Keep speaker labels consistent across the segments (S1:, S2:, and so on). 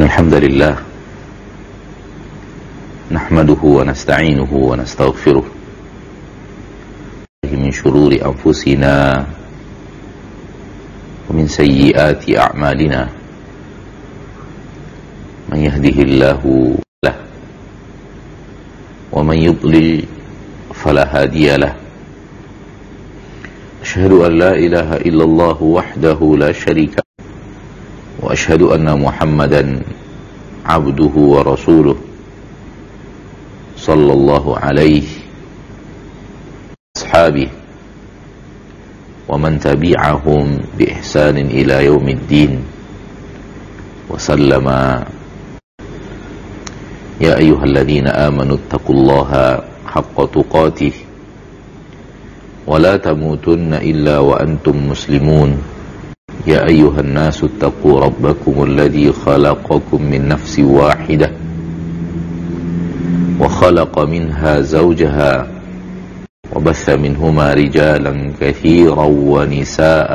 S1: الحمد لله نحمده ونستعينه ونستغفره من شرور أنفسنا ومن سيئات أعمالنا من يهده الله له ومن يضلل فلا هادي له أشهد أن لا إله إلا الله وحده لا شريك له وأشهد أن محمدا عبده ورسوله صلى الله عليه أصحابه ومن تبعهم بإحسان إلى يوم الدين وسلم يا أيها الذين آمنوا اتقوا الله حق تقاته ولا تموتن إلا وأنتم مسلمون يا أيها الناس اتقوا ربكم الذي خلقكم من نفس واحدة وخلق منها زوجها وبث منهما رجالا كثيرا ونساء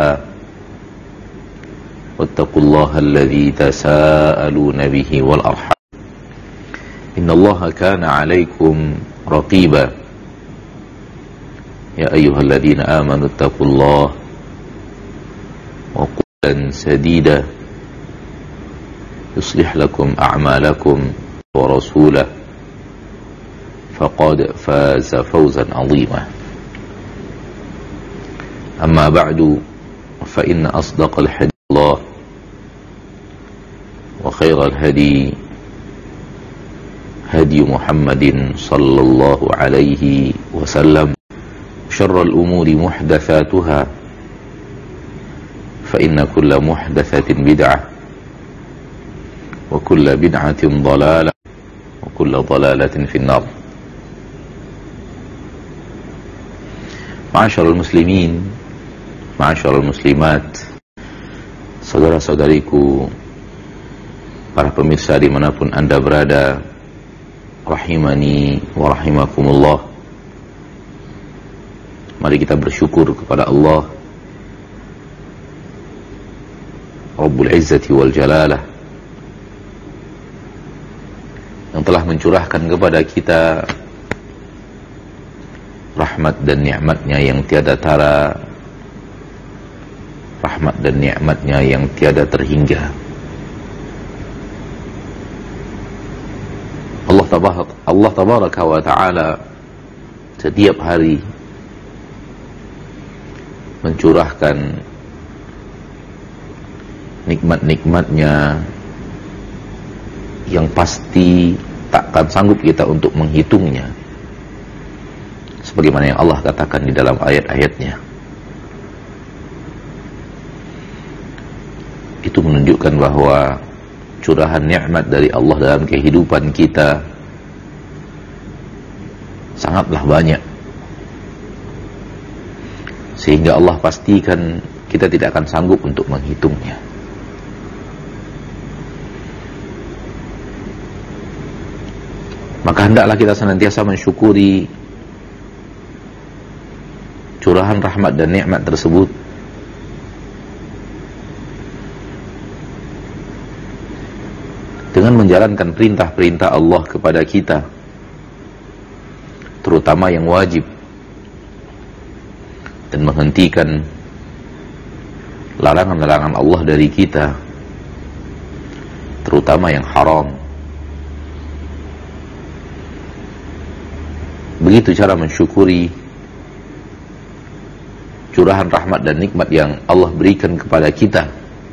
S1: واتقوا الله الذي تساءلون به والأرحام إن الله كان عليكم رقيبا يا أيها الذين آمنوا اتقوا الله وقولا سديدا يصلح لكم أعمالكم ورسوله فقد فاز فوزا عظيما أما بعد فإن أصدق الحديث الله وخير الهدي هدي محمد صلى الله عليه وسلم شر الأمور محدثاتها فإن كل محدثة بدعة وكل بدعة ضلالة وكل ضلالة في النار. Ma'asyiral muslimin, ma'asyiral muslimat, saudara-saudariku, para pemirsa dimanapun Anda berada, rahimani wa rahimakumullah. Mari kita bersyukur kepada Allah Rabbul Izzati wal Jalalah yang telah mencurahkan kepada kita rahmat dan nikmatnya yang tiada tara, rahmat dan nikmatnya yang tiada terhingga. Allah tabaraka wa ta'ala setiap hari mencurahkan nikmat-nikmatnya yang pasti takkan sanggup kita untuk menghitungnya, sebagaimana yang Allah katakan di dalam ayat-ayatnya. Itu menunjukkan bahwa curahan nikmat dari Allah dalam kehidupan kita sangatlah banyak, sehingga Allah pastikan kita tidak akan sanggup untuk menghitungnya. Maka hendaklah kita senantiasa mensyukuri curahan rahmat dan nikmat tersebut, dengan menjalankan perintah-perintah Allah kepada kita, terutama yang wajib, dan menghentikan larangan-larangan Allah dari kita, terutama yang haram. Begitu cara mensyukuri curahan rahmat dan nikmat yang Allah berikan kepada kita.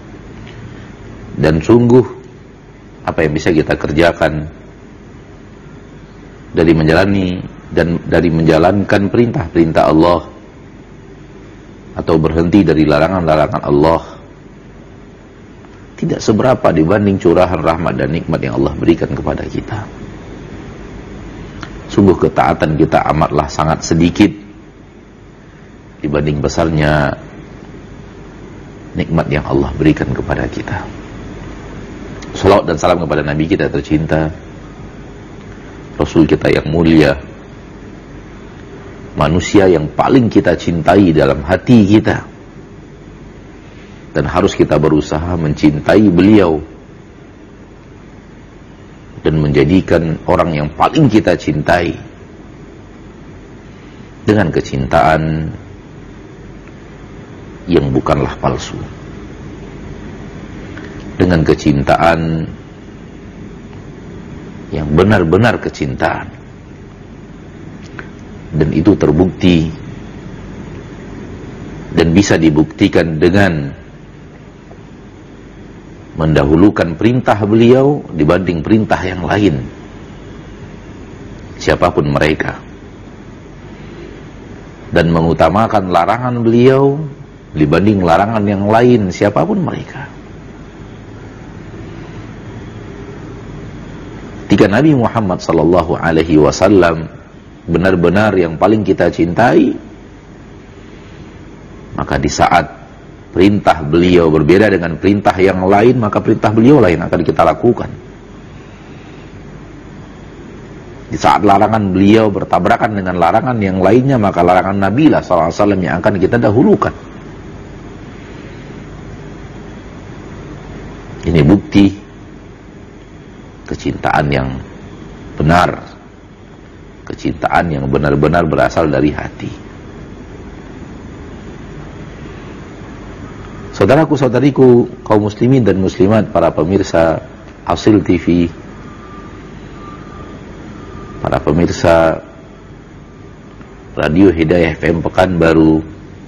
S1: Dan sungguh apa yang bisa kita kerjakan dari menjalani dan dari menjalankan perintah-perintah Allah atau berhenti dari larangan-larangan Allah tidak seberapa dibanding curahan rahmat dan nikmat yang Allah berikan kepada kita. Sungguh ketaatan kita amatlah sangat sedikit dibanding besarnya nikmat yang Allah berikan kepada kita. Salawat dan salam kepada Nabi kita tercinta, Rasul kita yang mulia, manusia yang paling kita cintai dalam hati kita, dan harus kita berusaha mencintai beliau dan menjadikan orang yang paling kita cintai dengan kecintaan yang bukanlah palsu, dengan kecintaan yang benar-benar kecintaan. Dan itu terbukti dan bisa dibuktikan dengan mendahulukan perintah beliau dibanding perintah yang lain, siapapun mereka, dan mengutamakan larangan beliau dibanding larangan yang lain, siapapun mereka. Ketika Nabi Muhammad SAW benar-benar yang paling kita cintai, maka di saat perintah beliau berbeda dengan perintah yang lain, maka perintah beliau lain akan kita lakukan. Di saat larangan beliau bertabrakan dengan larangan yang lainnya, maka larangan Nabi SAW yang akan kita dahulukan. Ini bukti kecintaan yang benar, kecintaan yang benar-benar berasal dari hati. Saudaraku-saudariku, kaum muslimin dan muslimat, para pemirsa Hasil TV, para pemirsa Radio Hidayah FM Pekanbaru,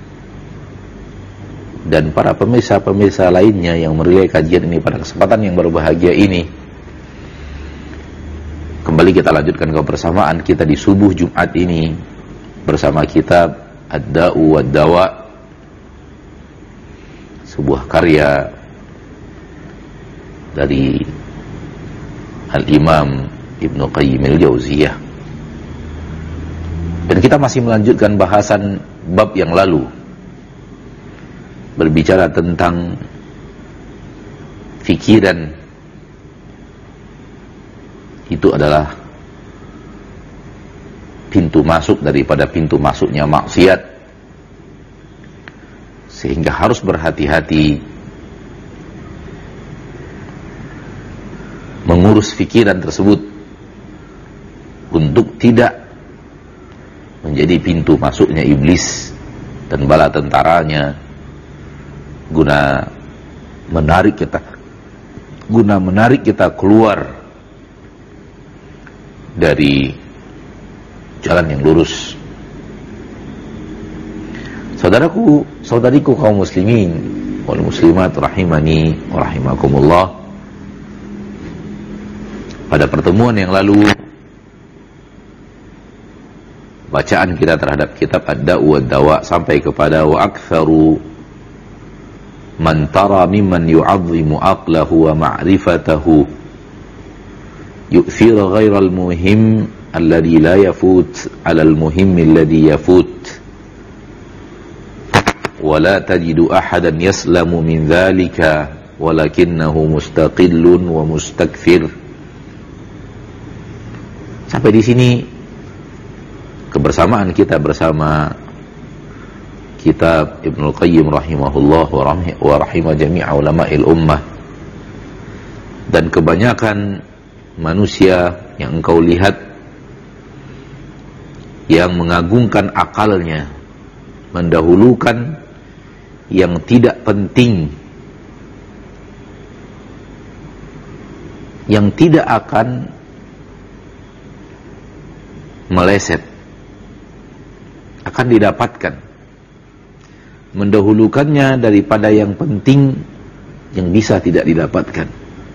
S1: dan para pemirsa-pemirsa lainnya yang merilai kajian ini pada kesempatan yang berbahagia ini. Kembali kita lanjutkan kebersamaan kita di subuh Jumat ini bersama kitab Ad-Da'u Wad-Dawa, sebuah karya dari Al-Imam Ibnu Qayyim Al-Jauziyah. Dan kita masih melanjutkan bahasan bab yang lalu, berbicara tentang fikiran itu adalah pintu masuk daripada pintu masuknya maksiat, sehingga harus berhati-hati mengurus fikiran tersebut untuk tidak menjadi pintu masuknya iblis dan bala tentaranya, guna menarik kita keluar dari jalan yang lurus. Saudaraku, saudariku kaum muslimin wal muslimat rahimani wa rahimakumullah, pada pertemuan yang lalu bacaan kita terhadap kitab Ad-Da'u Wad-Dawa sampai kepada wa aktsaru man tara mimman yu'azzimu aqlahu wa ma'rifatahu yu'thiru ghairal muhim alladhi la yafut 'ala al-muhim alladhi yafut wa la tajidu ahadan yaslamu min dhalika walakinnahu mustaqillun wa mustakfir. Sampai di sini kebersamaan kita bersama kitab Ibnu Qayyim rahimahullah wa rahimah jami'a ulama'il ummah. Dan kebanyakan manusia yang engkau lihat yang mengagungkan akalnya, mendahulukan yang tidak penting, yang tidak akan meleset, akan didapatkan, mendahulukannya daripada yang penting yang bisa tidak didapatkan.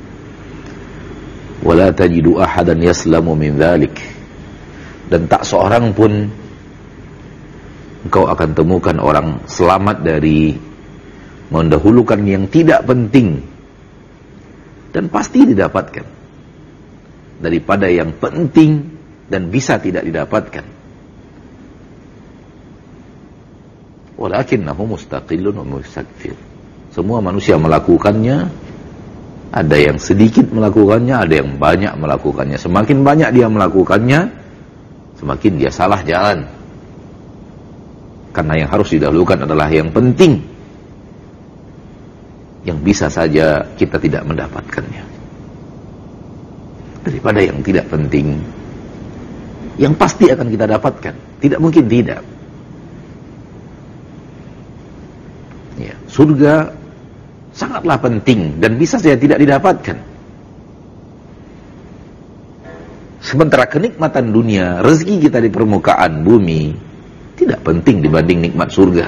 S1: Wala tajidu ahadan yaslamu min dhalik, dan tak seorang pun engkau akan temukan orang selamat dari mendahulukan yang tidak penting dan pasti didapatkan daripada yang penting dan bisa tidak didapatkan. Walakinnahu mustaqillun wa mustakfir. Semua manusia melakukannya, ada yang sedikit melakukannya, ada yang banyak melakukannya. Semakin banyak dia melakukannya, semakin dia salah jalan. Karena yang harus didahulukan adalah yang penting, yang bisa saja kita tidak mendapatkannya. daripada yang tidak penting, yang pasti akan kita dapatkan. Tidak mungkin tidak. Ya, surga sangatlah penting dan bisa saja tidak didapatkan. Sementara kenikmatan dunia, rezeki kita di permukaan bumi tidak penting dibanding nikmat surga.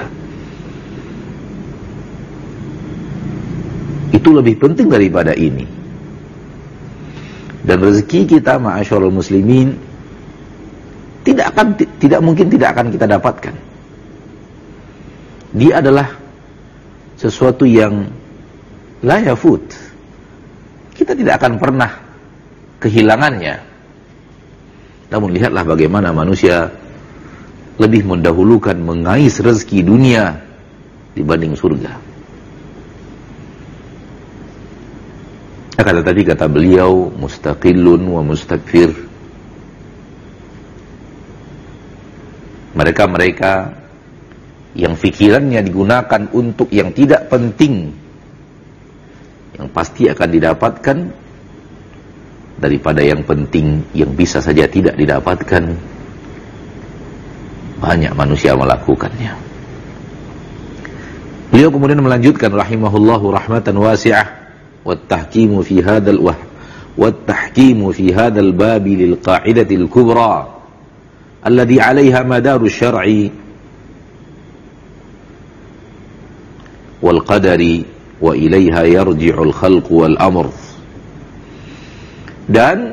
S1: Itu lebih penting daripada ini. Dan rezeki kita, ma'asyarul muslimin, tidak mungkin tidak akan kita dapatkan. Dia adalah sesuatu yang la yafut. Kita tidak akan pernah kehilangannya. Namun lihatlah bagaimana manusia lebih mendahulukan mengais rezeki dunia dibanding surga. Akan tetapi kata beliau, mustaqillun wa mustakfir. Mereka-mereka yang fikirannya digunakan untuk yang tidak penting, yang pasti akan didapatkan, daripada yang penting yang bisa saja tidak didapatkan. Banyak manusia melakukannya. Beliau kemudian melanjutkan rahimahullahu rahmatan wasi'ah, wat-tahkimu fi hadzal babi lil qa'idatil kubra alladhi 'alayha madarus syar'i wal qadari wa ilayha yarji'ul khalqu wal amr. Dan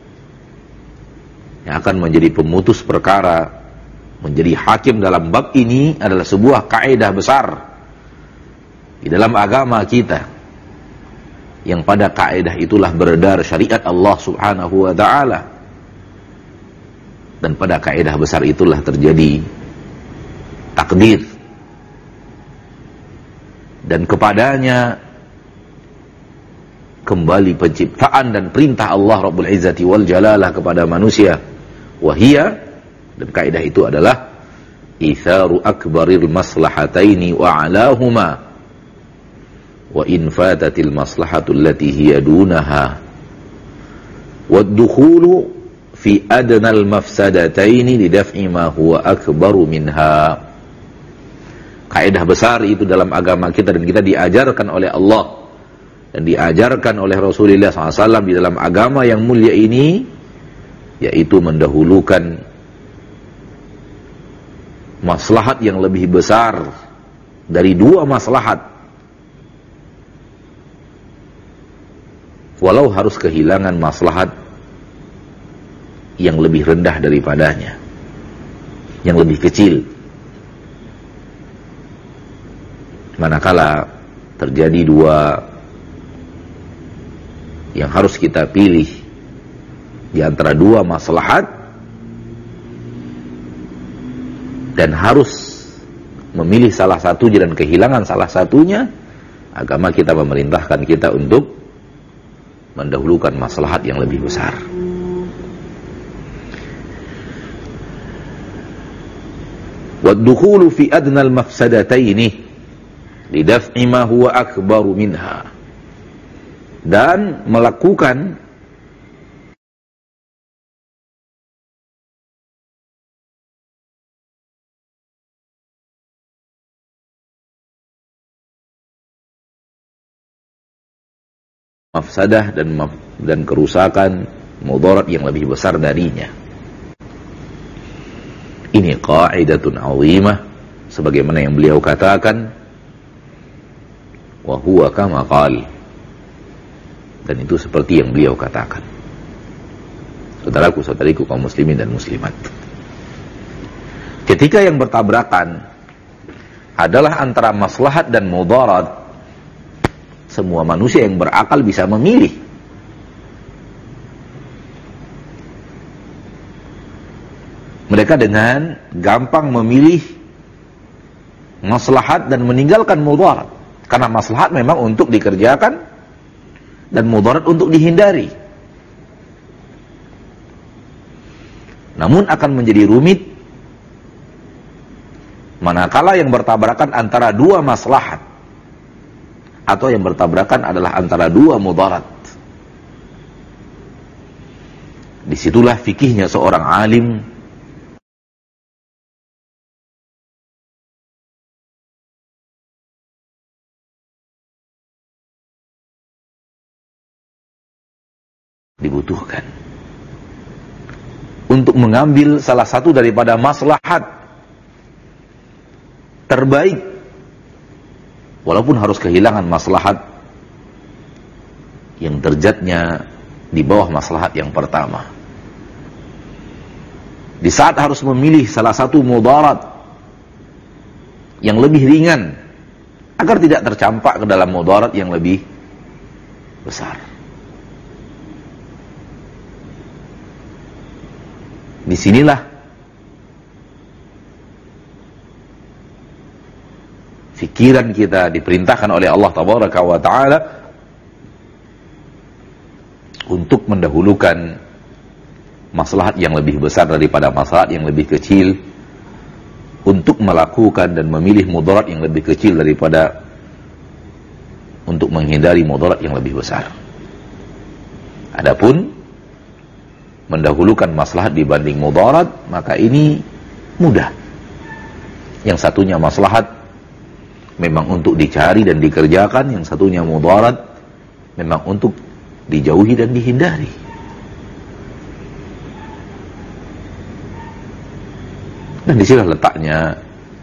S1: yang akan menjadi pemutus perkara, menjadi hakim dalam bab ini adalah sebuah kaidah besar di dalam agama kita, yang pada kaidah itulah beredar syariat Allah subhanahu wa ta'ala, dan pada kaidah besar itulah terjadi takdir, dan kepadanya kembali penciptaan dan perintah Allah Rabbul Izzati wal Jalalah kepada manusia. Wahia, dan kaidah itu adalah itharu akbaril maslahataini wa alahuma wa in fatatil maslahatu allati hiya dunaha wad-dukhulu fi adnal mafsadataini lidaf'i ma huwa akbaru minha. Kaidah besar itu dalam agama kita, dan kita diajarkan oleh Allah dan diajarkan oleh Rasulullah SAW di dalam agama yang mulia ini, yaitu mendahulukan maslahat yang lebih besar dari dua maslahat, walau harus kehilangan maslahat yang lebih rendah daripadanya, yang lebih kecil. Manakala terjadi dua yang harus kita pilih di antara dua maslahat, dan harus memilih salah satu dan kehilangan salah satunya, agama kita memerintahkan kita untuk mendahulukan maslahat yang lebih besar. Wad-dukhulu fi adnal mafsadataini lidaf'i ma huwa akbaru minha, dan melakukan mafsadah dan kerusakan, mudarat yang lebih besar darinya. Ini qaidatun 'azimah, sebagaimana yang beliau katakan, wa huwa kama qala. Dan itu seperti yang beliau katakan. Saudaraku-saudariku kaum muslimin dan muslimat, ketika yang bertabrakan adalah antara maslahat dan mudarat, semua manusia yang berakal bisa memilih. Mereka dengan gampang memilih maslahat dan meninggalkan mudarat, karena maslahat memang untuk dikerjakan dan mudarat untuk dihindari. Namun akan menjadi rumit manakala yang bertabrakan antara dua maslahat, atau yang bertabrakan adalah antara dua mudarat. Disitulah fikihnya seorang alim dibutuhkan untuk mengambil salah satu daripada maslahat terbaik, walaupun harus kehilangan maslahat yang derajatnya di bawah maslahat yang pertama. Di saat harus memilih salah satu mudarat yang lebih ringan agar tidak tercampak ke dalam mudarat yang lebih besar. Disinilah fikiran kita diperintahkan oleh Allah Tabaraka wa Ta'ala untuk mendahulukan maslahat yang lebih besar daripada maslahat yang lebih kecil, untuk melakukan dan memilih mudarat yang lebih kecil daripada untuk menghindari mudarat yang lebih besar. Adapun mendahulukan maslahat dibanding mudarat, maka ini mudah. Yang satunya maslahat memang untuk dicari dan dikerjakan, yang satunya mudarat memang untuk dijauhi dan dihindari. Dan disinilah letaknya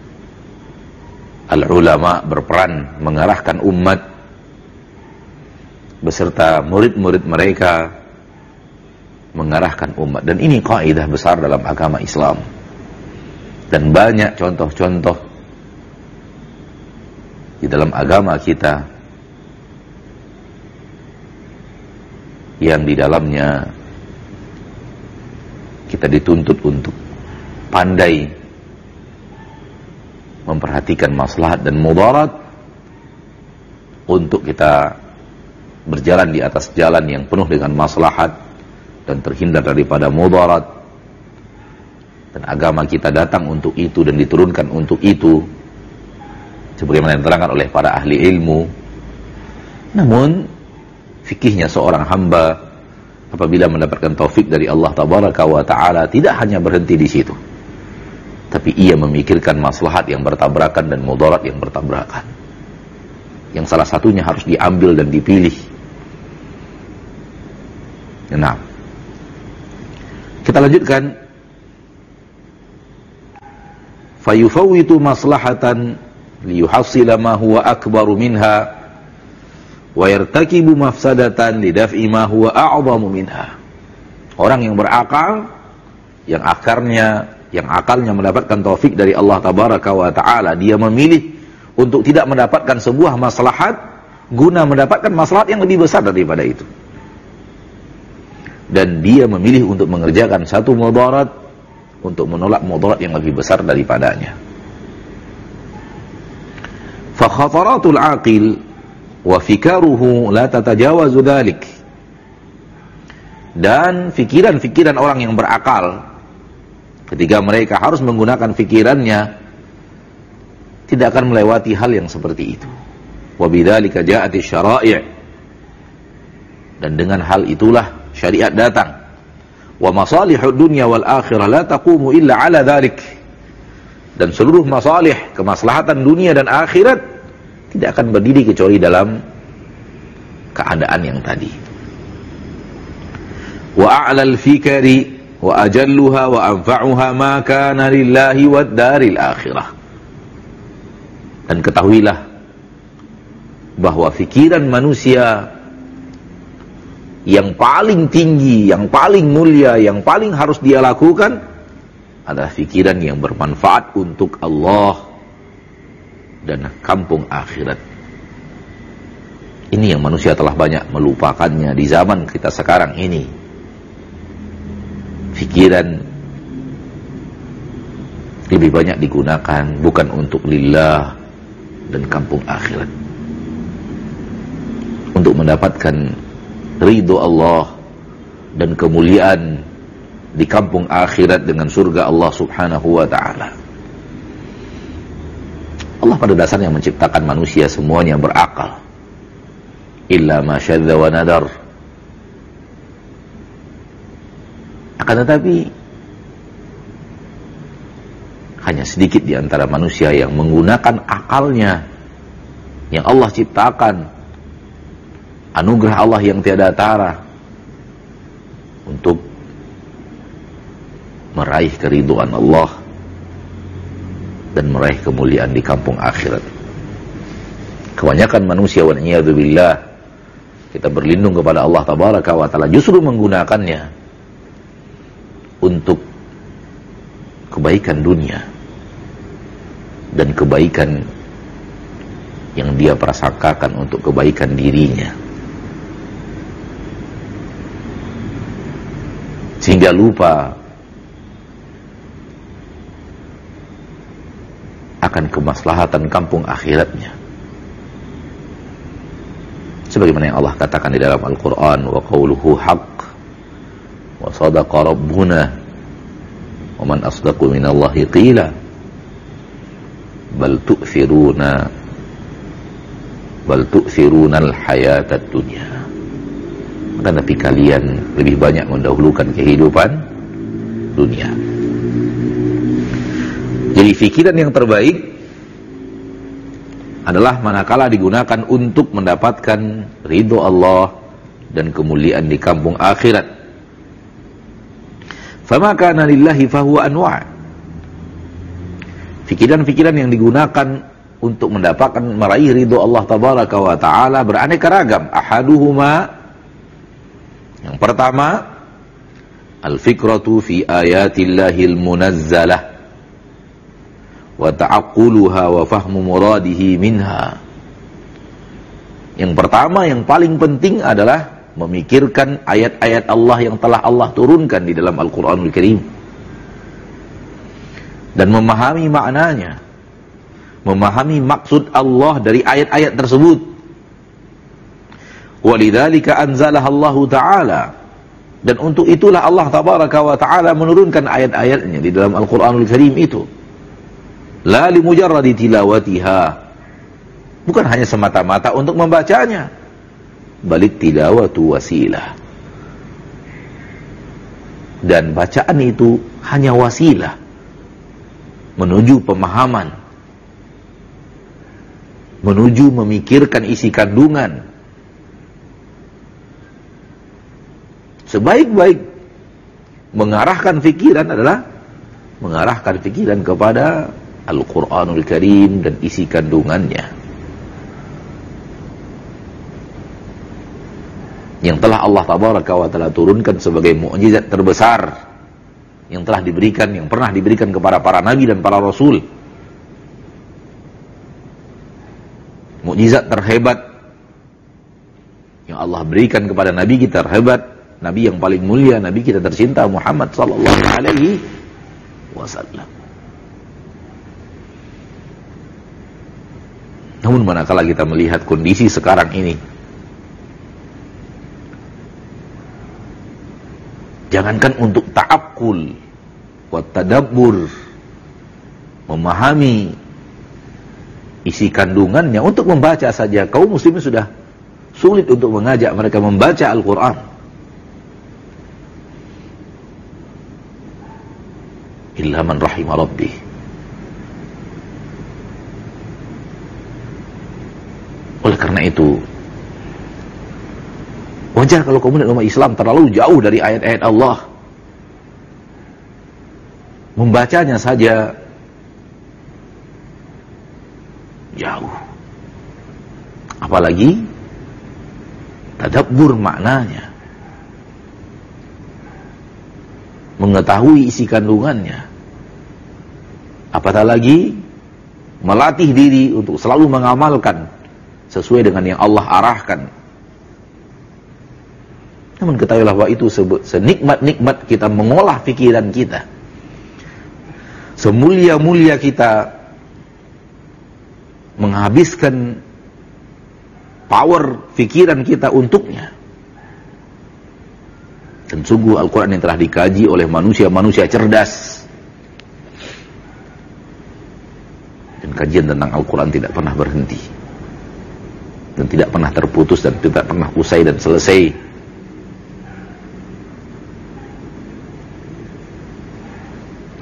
S1: al-ulama berperan mengarahkan umat beserta murid-murid mereka, mengarahkan umat. Dan ini kaidah besar dalam agama Islam. Dan banyak contoh-contoh di dalam agama kita yang di dalamnya kita dituntut untuk pandai memperhatikan maslahat dan mudarat untuk kita berjalan di atas jalan yang penuh dengan maslahat dan terhindar daripada mudarat. Dan agama kita datang untuk itu dan diturunkan untuk itu, sebagaimana yang diterangkan oleh para ahli ilmu. Namun fikihnya seorang hamba apabila mendapatkan taufik dari Allah Tabaraka wa Ta'ala tidak hanya berhenti di situ, tapi ia memikirkan maslahat yang bertabrakan dan mudarat yang bertabrakan, yang salah satunya harus diambil dan dipilih. Nah, kita lanjutkan. Fayufawwitu maslahatan liyuhassila ma huwa akbaru minha wa yartakibu mafsadatan lidaf'i ma huwa a'zamu minha. Orang yang berakal, yang akalnya mendapatkan taufik dari Allah Tabaraka wa Ta'ala, dia memilih untuk tidak mendapatkan sebuah maslahat guna mendapatkan maslahat yang lebih besar daripada itu. Dan dia memilih untuk mengerjakan satu mudarat untuk menolak mudarat yang lebih besar daripadanya. Fa khataratul aqil wa fikaruhu la tatajawazu dzalik. Dan fikiran-fikiran orang yang berakal ketika mereka harus menggunakan fikirannya tidak akan melewati hal yang seperti itu. Wa bidzalika ja'ati syara'i'. Dan dengan hal itulah syariat datang. Wa masalihud dunya wal akhirah la taqumu illa ala dzalik. Dan seluruh masalih, kemaslahatan dunia dan akhirat tidak akan berdiri kecuali dalam keadaan yang tadi. Wa a'lal fikri wa ajalluha wa anfa'uha ma kana lillahi wad daril akhirah. Dan ketahuilah bahwa fikiran manusia yang paling tinggi, yang paling mulia, yang paling harus dia lakukan adalah fikiran yang bermanfaat untuk Allah dan kampung akhirat. Ini yang manusia telah banyak melupakannya di zaman kita sekarang ini. Fikiran lebih banyak digunakan bukan untuk lillah dan kampung akhirat, untuk mendapatkan ridho Allah dan kemuliaan di kampung akhirat dengan surga Allah Subhanahu wa Ta'ala. Allah pada dasarnya menciptakan manusia semuanya berakal, illa ma syadza wa nadar. Akan tetapi hanya sedikit di antara manusia yang menggunakan akalnya yang Allah ciptakan, anugerah Allah yang tiada tara, untuk meraih keridhaan Allah dan meraih kemuliaan di kampung akhirat. Kebanyakan manusia, wal'iyadzubillah, kita berlindung kepada Allah tabaraka wa ta'ala, justru menggunakannya untuk kebaikan dunia dan kebaikan yang dia prasangkakan untuk kebaikan dirinya, sehingga lupa akan kemaslahatan kampung akhiratnya. Sebagaimana yang Allah katakan di dalam Al-Quran, wa qawluhu haqq wa sadaqa rabbuna wa man asdaqu minallahi qila bal tu'thiruna al-hayatad dunya. Tetapi kalian lebih banyak mendahulukan kehidupan dunia. Jadi fikiran yang terbaik adalah manakala digunakan untuk mendapatkan ridho Allah dan kemuliaan di kampung akhirat. Fama kana lillahi fahuwa anwa'. Fikiran-fikiran yang digunakan untuk mendapatkan meraih ridho Allah tabaraka wa ta'ala beraneka ragam. Ahaduhuma, yang pertama, al-fikratu fi ayatillahil munazzalah wa ta'aqquluha wa fahmu muradihi minha. Yang pertama, yang paling penting adalah memikirkan ayat-ayat Allah yang telah Allah turunkan di dalam Al-Quranul Karim dan memahami maknanya, memahami maksud Allah dari ayat-ayat tersebut. Walidzalika anzalaha Allah Ta'ala, dan untuk itulah Allah tabaraka wa ta'ala menurunkan ayat-ayatnya di dalam Al-Quranul Karim itu. La li mujarradi tilawatiha, bukan hanya semata-mata untuk membacanya, balik tilawatu wasilah, dan bacaan itu hanya wasilah menuju pemahaman, menuju memikirkan isi kandungan. Sebaik-baik mengarahkan fikiran adalah mengarahkan fikiran kepada Al-Quranul Karim dan isi kandungannya yang telah Allah tabaraka wa ta'ala turunkan sebagai mukjizat terbesar yang telah diberikan, yang pernah diberikan kepada para nabi dan para rasul. Mukjizat terhebat yang Allah berikan kepada nabi kita terhebat, nabi yang paling mulia, nabi kita tercinta Muhammad sallallahu alaihi wasallam. Namun manakala kita melihat kondisi sekarang ini, jangankan untuk ta'akkul wa tadabbur, memahami isi kandungannya, untuk membaca saja kaum muslimin sudah sulit untuk mengajak mereka membaca Al-Quran. Illa man rahimah rabbih. Oleh karena itu, wajar kalau kemudian umat Islam terlalu jauh dari ayat-ayat Allah, membacanya saja jauh, apalagi tadabbur maknanya, mengetahui isi kandungannya, apatah lagi melatih diri untuk selalu mengamalkan sesuai dengan yang Allah arahkan. Namun ketahuilah bahwa itu senikmat-nikmat kita mengolah pikiran kita, semulia-mulia kita menghabiskan power pikiran kita untuknya. Dan sungguh Al-Quran yang telah dikaji oleh manusia-manusia cerdas, dan kajian tentang Al-Quran tidak pernah berhenti dan tidak pernah terputus dan tidak pernah usai dan selesai.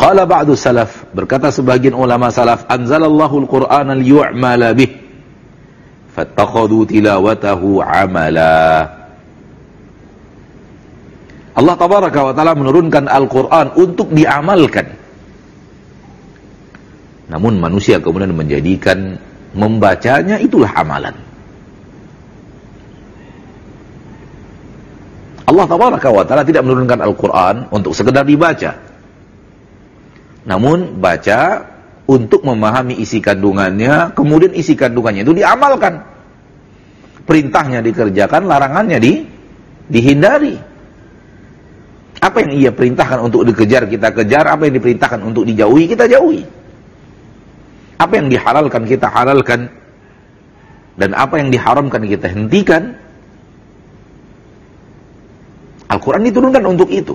S1: Qala ba'du salaf, berkata sebagian ulama salaf, anzalallahu al-Qur'ana liyu'mala bih, fattakhadhu tilawatahu amala. Allah tabaraka wa ta'ala menurunkan Al-Quran untuk diamalkan. Namun manusia kemudian menjadikan membacanya itulah amalan. Allah tabaraka wa ta'ala tidak menurunkan Al-Quran untuk sekedar dibaca. Namun baca untuk memahami isi kandungannya, kemudian isi kandungannya itu diamalkan. Perintahnya dikerjakan, larangannya dihindari. Apa yang ia perintahkan untuk dikejar, kita kejar. Apa yang diperintahkan untuk dijauhi, kita jauhi. Apa yang dihalalkan, kita halalkan. Dan apa yang diharamkan, kita hentikan. Al-Quran diturunkan untuk itu.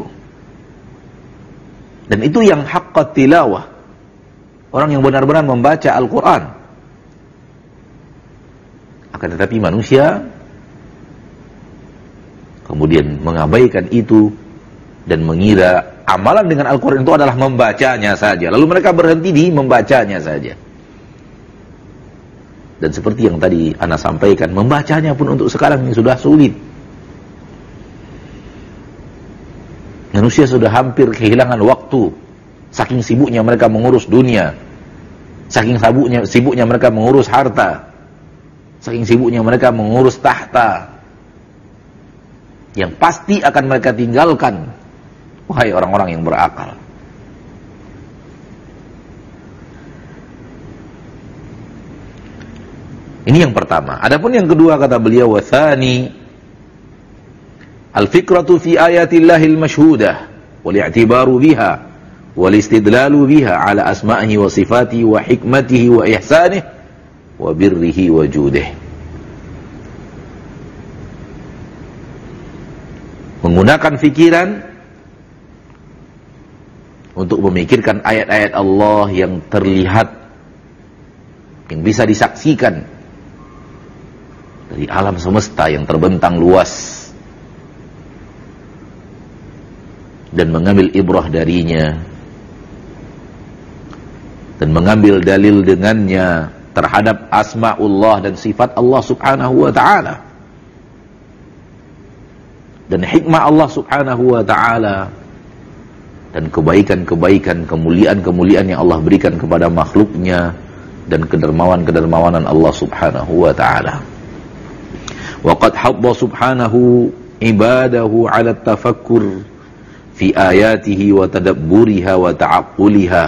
S1: Dan itu yang haqqat tilawah. Orang yang benar-benar membaca Al-Quran. Akan tetapi manusia kemudian mengabaikan itu dan mengira amalan dengan Al-Quran itu adalah membacanya saja. Lalu mereka berhenti di membacanya saja. Dan seperti yang tadi Ana sampaikan, membacanya pun untuk sekarang ini sudah sulit. Manusia sudah hampir kehilangan waktu. Saking sibuknya mereka mengurus dunia. Saking sibuknya mereka mengurus harta. Saking sibuknya mereka mengurus tahta. Yang pasti akan mereka tinggalkan. Wahai orang-orang yang berakal. Ini yang pertama. Adapun yang kedua kata beliau, wathani al-fikratu fi ayatillahil masyhudah wal-i'tibaru biha wal-istidlalu biha ala asma'ihi wa sifatihi wa hikmatihi wa ihsanihi wa birrihi wa judihi. Menggunakan fikiran untuk memikirkan ayat-ayat Allah yang terlihat, yang bisa disaksikan dari alam semesta yang terbentang luas, dan mengambil ibrah darinya dan mengambil dalil dengannya terhadap asma'ullah dan sifat Allah subhanahu wa ta'ala dan hikmah Allah subhanahu wa ta'ala dan kebaikan-kebaikan, kemuliaan-kemuliaan yang Allah berikan kepada makhluknya dan kedermawan-kedermawanan Allah subhanahu wa ta'ala. Wa qad hadda subhanahu ibadahu ala tafakkur fi ayatihi wa tadabburiha wa ta'aqquliha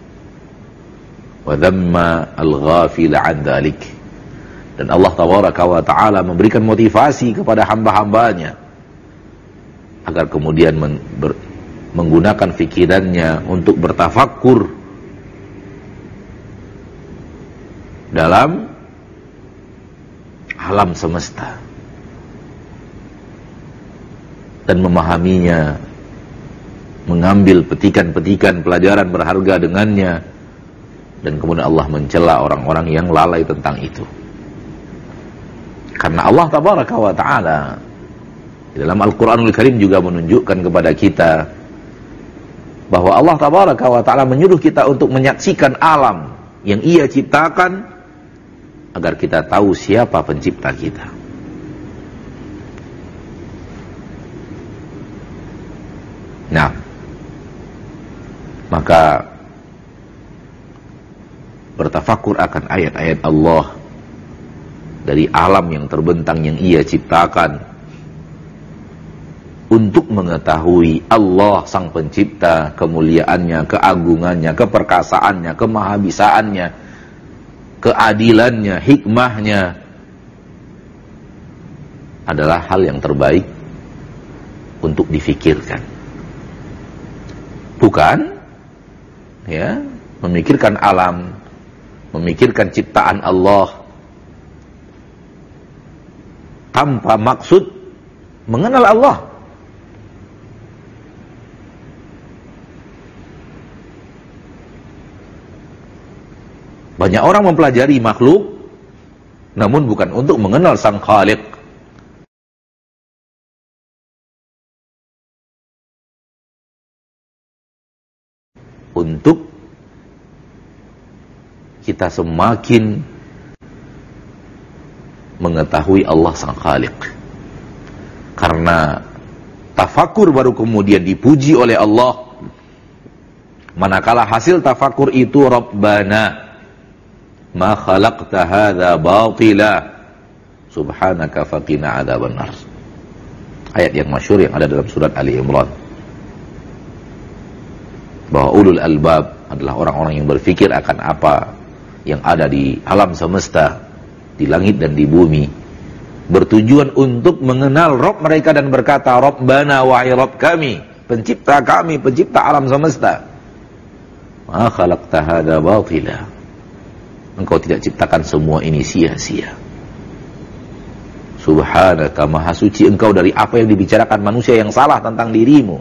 S1: wa dhamma al-ghafil an dhalik. Dan Allah tabaraka wa ta'ala memberikan motivasi kepada hamba-hambanya agar kemudian menggunakan fikirannya untuk bertafakkur dalam alam semesta dan memahaminya, mengambil petikan-petikan pelajaran berharga dengannya, dan kemudian Allah mencela orang-orang yang lalai tentang itu. Karena Allah tabaraka wa ta'ala di dalam Al-Quranul Karim juga menunjukkan kepada kita bahwa Allah tabaraka wa ta'ala menyuruh kita untuk menyaksikan alam yang Ia ciptakan agar kita tahu siapa pencipta kita. Nah, maka bertafakur akan ayat-ayat Allah dari alam yang terbentang yang Ia ciptakan untuk mengetahui Allah sang pencipta, kemuliaannya, keagungannya, keperkasaannya, kemahabisaannya, keadilannya, hikmahnya adalah hal yang terbaik untuk difikirkan. Bukan ya, memikirkan alam, memikirkan ciptaan Allah tanpa maksud mengenal Allah. Banyak orang mempelajari makhluk namun bukan untuk mengenal sang Khaliq. untuk kita semakin mengetahui Allah Sang Khaliq. Karena tafakur baru kemudian dipuji oleh Allah, manakala hasil tafakur itu Rabbana ma khalaqta hadza batila subhanaka faqina adzabannar. Ayat yang masyhur yang ada dalam surat Ali Imran, bahwa ulul albab adalah orang-orang yang berfikir akan apa yang ada di alam semesta, di langit dan di bumi, bertujuan untuk mengenal Rabb mereka dan berkata, Rabbana wahai Rabb kami, pencipta kami, pencipta alam semesta, ma khalaqta hadza batila, engkau tidak ciptakan semua ini sia-sia. Subhanaka, maha suci engkau dari apa yang dibicarakan manusia yang salah tentang dirimu.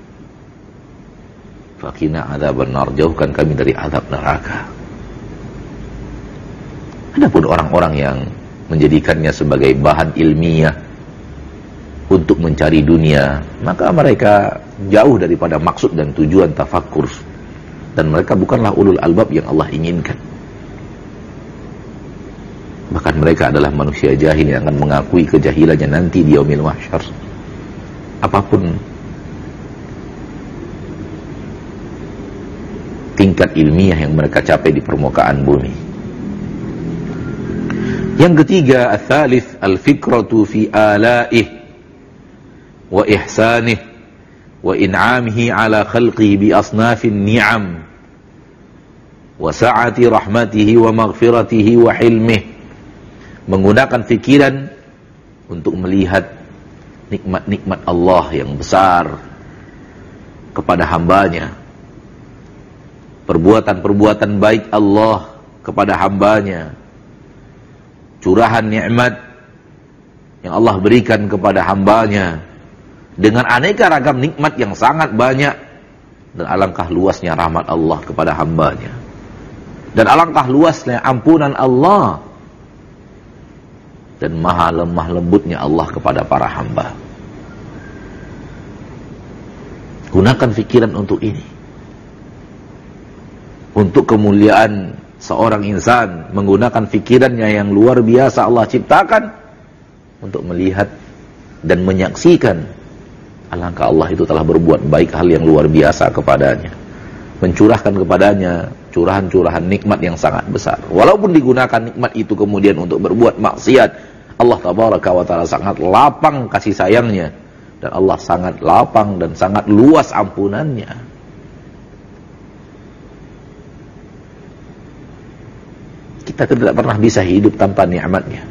S1: Faqina adzabannar, jauhkan kami dari azab neraka. Adapun orang-orang yang menjadikannya sebagai bahan ilmiah untuk mencari dunia, maka mereka jauh daripada maksud dan tujuan tafakkur, dan mereka bukanlah ulul albab yang Allah inginkan. Bahkan mereka adalah manusia jahil yang akan mengakui kejahilannya nanti di yaumil mahsyar. Apapun tingkat ilmiah yang mereka capai di permukaan bumi. Yang ketiga, ats-tsalits al-fikratu fi ala'ih wa ihsanih wa in'amihi ala khalqihi bi asnafin ni'am wa sa'ati rahmatihi wa maghfiratihi wa hilmihi. Menggunakan fikiran untuk melihat nikmat-nikmat Allah yang besar kepada hambanya, perbuatan-perbuatan baik Allah kepada hambanya, curahan nikmat yang Allah berikan kepada hambanya dengan aneka ragam nikmat yang sangat banyak, dan alangkah luasnya rahmat Allah kepada hambanya, dan alangkah luasnya ampunan Allah dan maha lemah lembutnya Allah kepada para hamba. Gunakan fikiran untuk ini, untuk kemuliaan seorang insan. Menggunakan fikirannya yang luar biasa Allah ciptakan untuk melihat dan menyaksikan alangkah Allah itu telah berbuat baik hal yang luar biasa kepadanya, mencurahkan kepadanya curahan-curahan nikmat yang sangat besar. Walaupun digunakan nikmat itu kemudian untuk berbuat maksiat, Allah tabaraka wa ta'ala sangat lapang kasih sayangnya, dan Allah sangat lapang dan sangat luas ampunannya. Kita tidak pernah bisa hidup tanpa nikmatnya.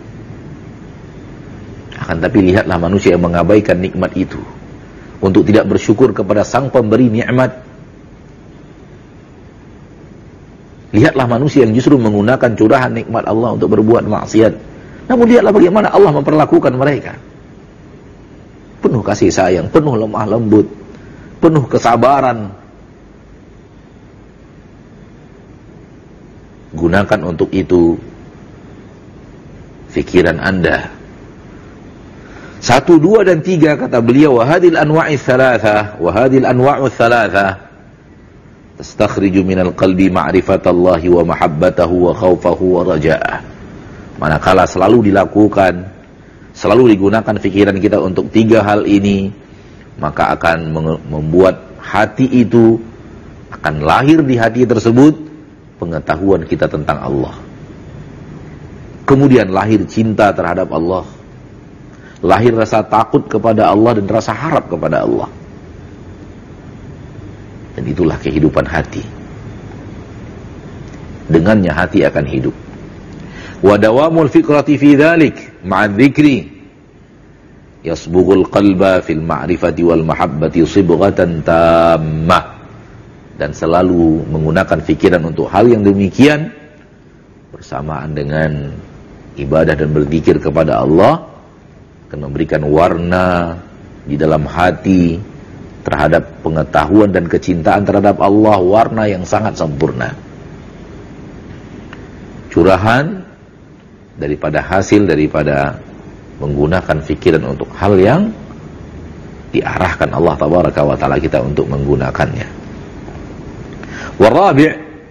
S1: Akan tapi lihatlah manusia yang mengabaikan nikmat itu untuk tidak bersyukur kepada sang pemberi nikmat. Lihatlah manusia yang justru menggunakan curahan nikmat Allah untuk berbuat maksiat. Namun lihatlah bagaimana Allah memperlakukan mereka. Penuh kasih sayang, penuh lemah lembut, penuh kesabaran. Gunakan untuk itu fikiran Anda. 1, 2, dan 3 kata beliau, wa hadhil anwa'i tsalatsa wa hadhil anwa'u tsalatsa tastakhriju minal qalbi ma'rifatallahi wa mahabbatahu wa khaufahu wa raja'ah. Manakala selalu dilakukan, selalu digunakan fikiran kita untuk 3 hal ini, maka akan membuat hati itu, akan lahir di hati tersebut pengetahuan kita tentang Allah. Kemudian lahir cinta terhadap Allah, lahir rasa takut kepada Allah dan rasa harap kepada Allah. Dan itulah kehidupan hati. Dengannya hati akan hidup. Wa dawamul fikrati fi dzalik ma'a dzikri yasbughul qalba fil ma'rifati wal mahabbati sibghatan tammah. Dan selalu menggunakan fikiran untuk hal yang demikian bersamaan dengan ibadah dan berzikir kepada Allah akan memberikan warna di dalam hati terhadap pengetahuan dan kecintaan terhadap Allah, warna yang sangat sempurna. Curahan daripada hasil daripada menggunakan fikiran untuk hal yang diarahkan Allah tabaraka wa taala kita untuk menggunakannya. Warabi',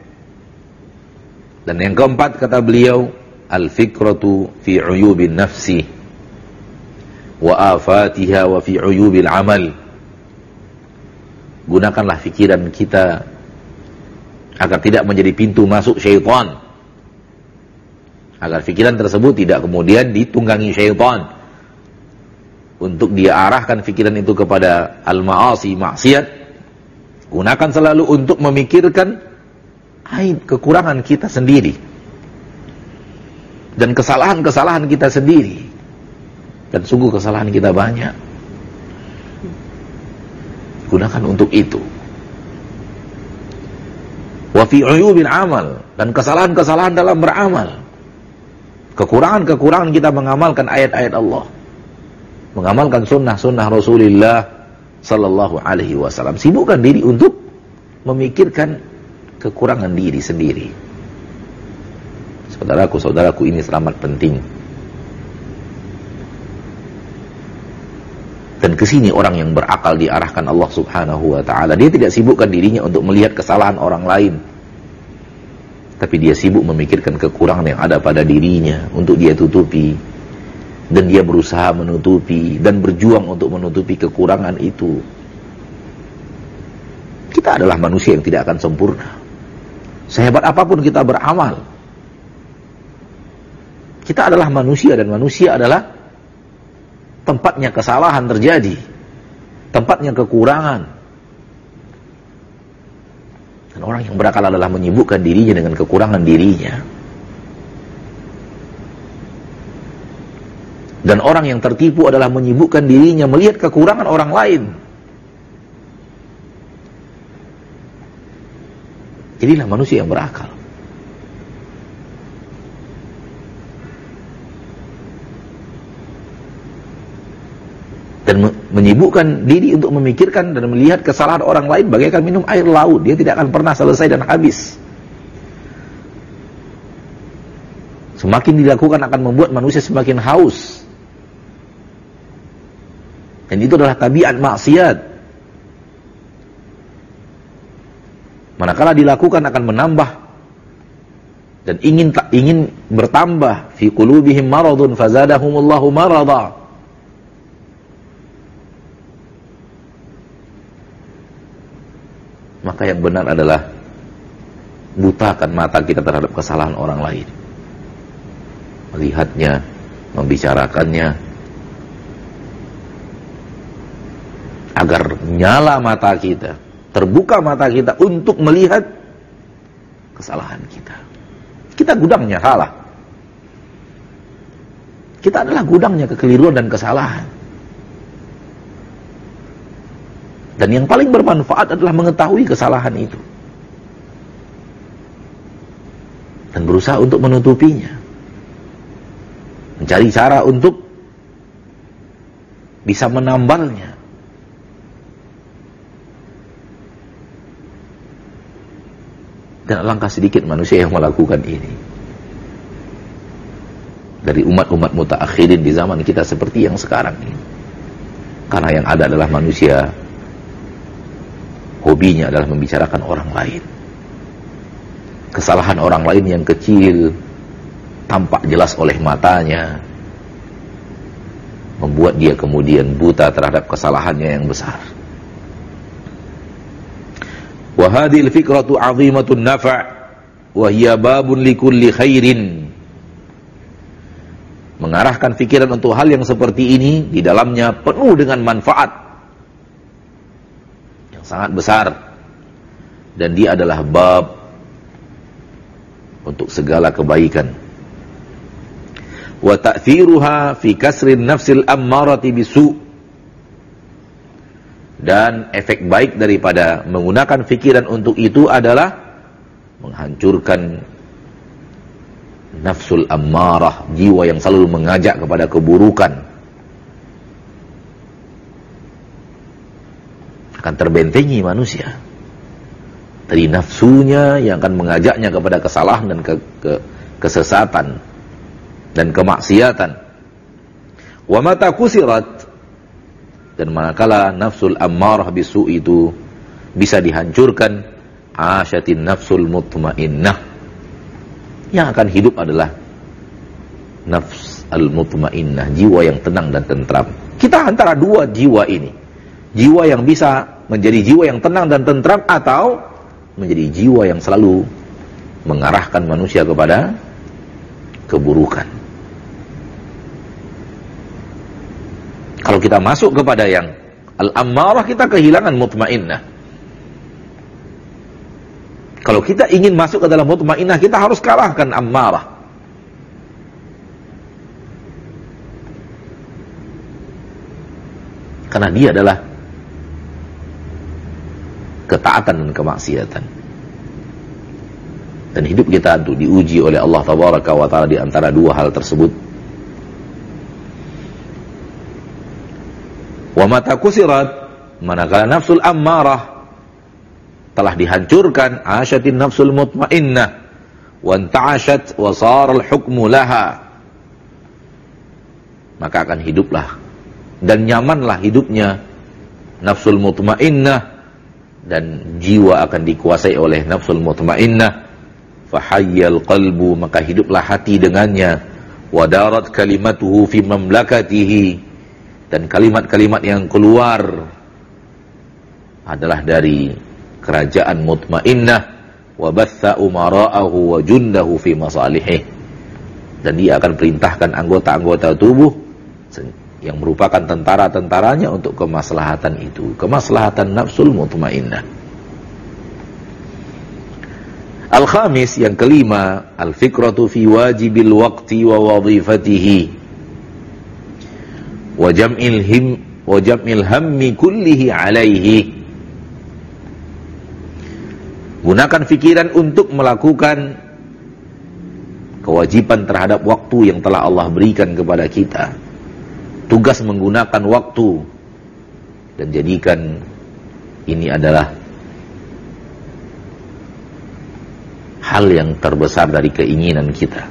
S1: dan yang keempat kata beliau, al-fikratu fi uyubin nafsi wa afatiha wa fi uyubil amal. Gunakanlah fikiran kita agar tidak menjadi pintu masuk syaitan, agar fikiran tersebut tidak kemudian ditunggangi syaitan untuk dia arahkan fikiran itu kepada al-ma'asi, maksiat. Gunakan selalu untuk memikirkan aib, kekurangan kita sendiri dan kesalahan-kesalahan kita sendiri, dan sungguh kesalahan kita banyak. Gunakan untuk itu. Wa fi uyubil amal, dan kesalahan-kesalahan dalam beramal, kekurangan-kekurangan kita mengamalkan ayat-ayat Allah, mengamalkan sunnah-sunnah Rasulullah sallallahu alaihi wasallam. Sibukkan diri untuk memikirkan kekurangan diri sendiri. Saudaraku, ini sangat penting. Dan kesini orang yang berakal diarahkan Allah subhanahu wa ta'ala. Dia tidak sibukkan dirinya untuk melihat kesalahan orang lain, tapi dia sibuk memikirkan kekurangan yang ada pada dirinya untuk dia tutupi. Dan dia berusaha menutupi dan berjuang untuk menutupi kekurangan itu. Kita adalah manusia yang tidak akan sempurna. Sehebat apapun kita beramal, kita adalah manusia, dan manusia adalah tempatnya kesalahan terjadi, tempatnya kekurangan. Dan orang yang berakal adalah menyibukkan dirinya dengan kekurangan dirinya. Dan orang yang tertipu adalah menyibukkan dirinya melihat kekurangan orang lain. Jadilah manusia yang berakal. Dan menyibukkan diri untuk memikirkan dan melihat kesalahan orang lain bagaikan minum air laut. Dia tidak akan pernah selesai dan habis. Semakin dilakukan akan membuat manusia semakin haus. Dan itu adalah tabiat maksiat. Manakala dilakukan akan menambah dan ingin bertambah. Fi qulubihim maradun fazadahumullahu marada. Maka yang benar adalah butakan mata kita terhadap kesalahan orang lain. Melihatnya, membicarakannya, agar nyala mata kita, terbuka mata kita untuk melihat kesalahan kita. Kita gudangnya salah. Kita adalah gudangnya kekeliruan dan kesalahan. Dan yang paling bermanfaat adalah mengetahui kesalahan itu dan berusaha untuk menutupinya, mencari cara untuk bisa menambalnya. Dan alangkah sedikit manusia yang melakukan ini. Dari umat-umat mutaakhirin di zaman kita seperti yang sekarang ini. Karena yang ada adalah manusia hobinya adalah membicarakan orang lain. Kesalahan orang lain yang kecil tampak jelas oleh matanya, membuat dia kemudian buta terhadap kesalahannya yang besar. Wa hadhil fikratu 'azimatun nafa' wa hiya babun likulli khairin. Mengarahkan fikiran untuk hal yang seperti ini di dalamnya penuh dengan manfaat yang sangat besar, dan dia adalah bab untuk segala kebaikan. Wa ta'thiruha fi kasrin nafsil ammarati bisu'. Dan efek baik daripada menggunakan fikiran untuk itu adalah menghancurkan nafsul ammarah, jiwa yang selalu mengajak kepada keburukan. Akan terbentengi manusia dari nafsunya yang akan mengajaknya kepada kesalahan dan kesesatan dan kemaksiatan. Wa mata kusirat, dan manakala nafsul ammarah bisu itu bisa dihancurkan, asyatin nafsul mutmainnah. Yang akan hidup adalah nafs al-mutmainnah, jiwa yang tenang dan tentram. Kita antara dua jiwa ini, jiwa yang bisa menjadi jiwa yang tenang dan tentram, atau menjadi jiwa yang selalu mengarahkan manusia kepada keburukan. Kalau kita masuk kepada yang al-ammarah, kita kehilangan mutmainnah. Kalau kita ingin masuk ke dalam mutmainnah, kita harus kalahkan ammarah. Karena dia adalah ketaatan dan kemaksiatan. Dan hidup kita untuk diuji oleh Allah Tabaraka wa Ta'ala di antara dua hal tersebut. Wa mata kusirat, manakala nafsul ammarah telah dihancurkan, asyatin nafsul mutmainnah wa anta'asyat wa sara al-hukmu laha, maka akan hiduplah dan nyamanlah hidupnya nafsul mutmainnah, dan jiwa akan dikuasai oleh nafsul mutmainnah. Fahayyal qalbu, maka hiduplah hati dengannya. Wadarat kalimatuhu fi mamlakatihi, dan kalimat-kalimat yang keluar adalah dari kerajaan mutmainnah. Wa batha umara'ahu wa jundahu fi masalihih, dan dia akan perintahkan anggota-anggota tubuh yang merupakan tentara-tentaranya untuk kemaslahatan itu, kemaslahatan nafsul mutmainnah. Al-khamis, yang kelima, al-fikratu fi wajibil waqti wa wadhifatihi wa jam'il hammi kullihi alaihi. Gunakan fikiran untuk melakukan kewajiban terhadap waktu yang telah Allah berikan kepada kita. Tugas menggunakan waktu, dan jadikan ini adalah hal yang terbesar dari keinginan kita.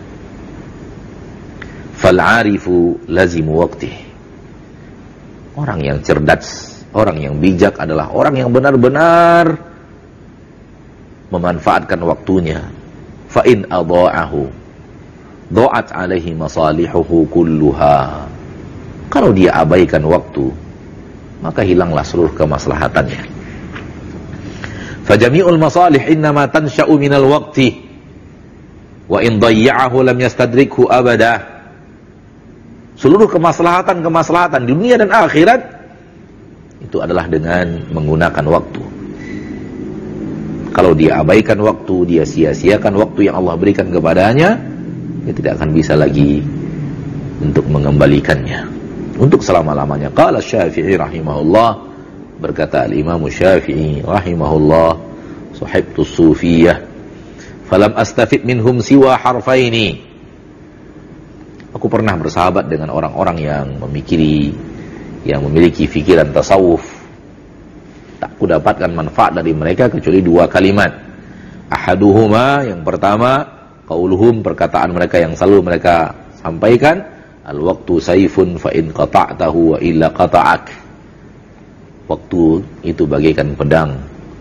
S1: Fal'arifu lazimu waqtih. Orang yang cerdas, orang yang bijak adalah orang yang benar-benar memanfaatkan waktunya. Fa in adha'ahu dha'at alaihi masalihuhu kulluha. Kalau dia abaikan waktu, maka hilanglah seluruh kemaslahatannya. Fajami'ul masalih innama tansha'u minal waqti wa in dayya'ahu lam yastadrikhu abada. Seluruh kemaslahatan di dunia dan akhirat itu adalah dengan menggunakan waktu. Kalau dia abaikan waktu, dia sia-siakan waktu yang Allah berikan kepadanya, dia tidak akan bisa lagi untuk mengembalikannya untuk selama-lamanya. Qala Syafi'i rahimahullah, berkata al-Imam Syafi'i rahimahullah, sahibtus sufiyah falam astafid minhum siwa harfaini. Aku pernah bersahabat dengan orang-orang yang memiliki fikiran tasawuf. Tak kudapatkan manfaat dari mereka kecuali dua kalimat. Ahaduhuma, yang pertama, qauluhum, perkataan mereka yang selalu mereka sampaikan, al-waqtu sayfun fa in qata'tahu wa illa qata'ak. Waktu itu bagaikan pedang.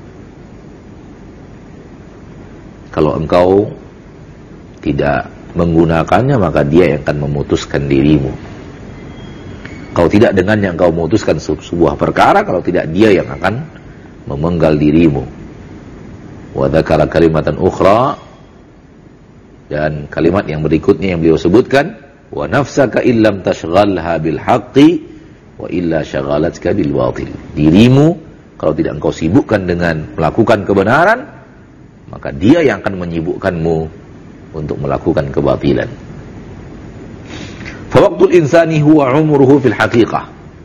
S1: Kalau engkau tidak menggunakannya, maka dia yang akan memutuskan dirimu. Kalau tidak dengannya engkau memutuskan sebuah perkara, kalau tidak dia yang akan memenggal dirimu. Wa dzakara kalimatan ukhra, dan kalimat yang berikutnya yang beliau sebutkan, wa nafsaka illam tashghalha bil haqqi wa illa shaghalatka bil batil. Dirimu kalau tidak engkau sibukkan dengan melakukan kebenaran, maka dia yang akan menyibukkanmu untuk melakukan kebatilan. Fa waqtul insani huwa umruhu fil haqiqah.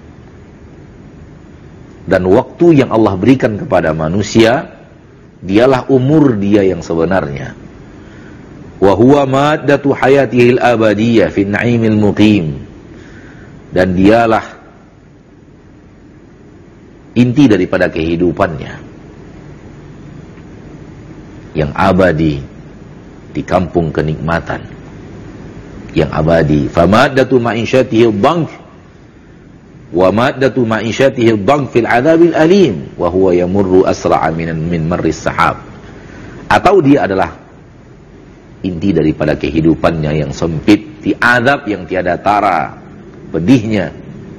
S1: Dan waktu yang Allah berikan kepada manusia dialah umur dia yang sebenarnya. Wa huwa maddatu hayatihil abadiyah fin na'imil muqim. Dan dialah inti daripada kehidupannya yang abadi di kampung kenikmatan, yang abadi. Fa maddatu ma'isyatihi dhank wa maddatu ma'isyatihi dhank fil 'adzabil alim wa huwa yamurru asra'a min marris sahab. Atau dia adalah inti daripada kehidupannya yang sempit, di azab yang tiada tara pedihnya.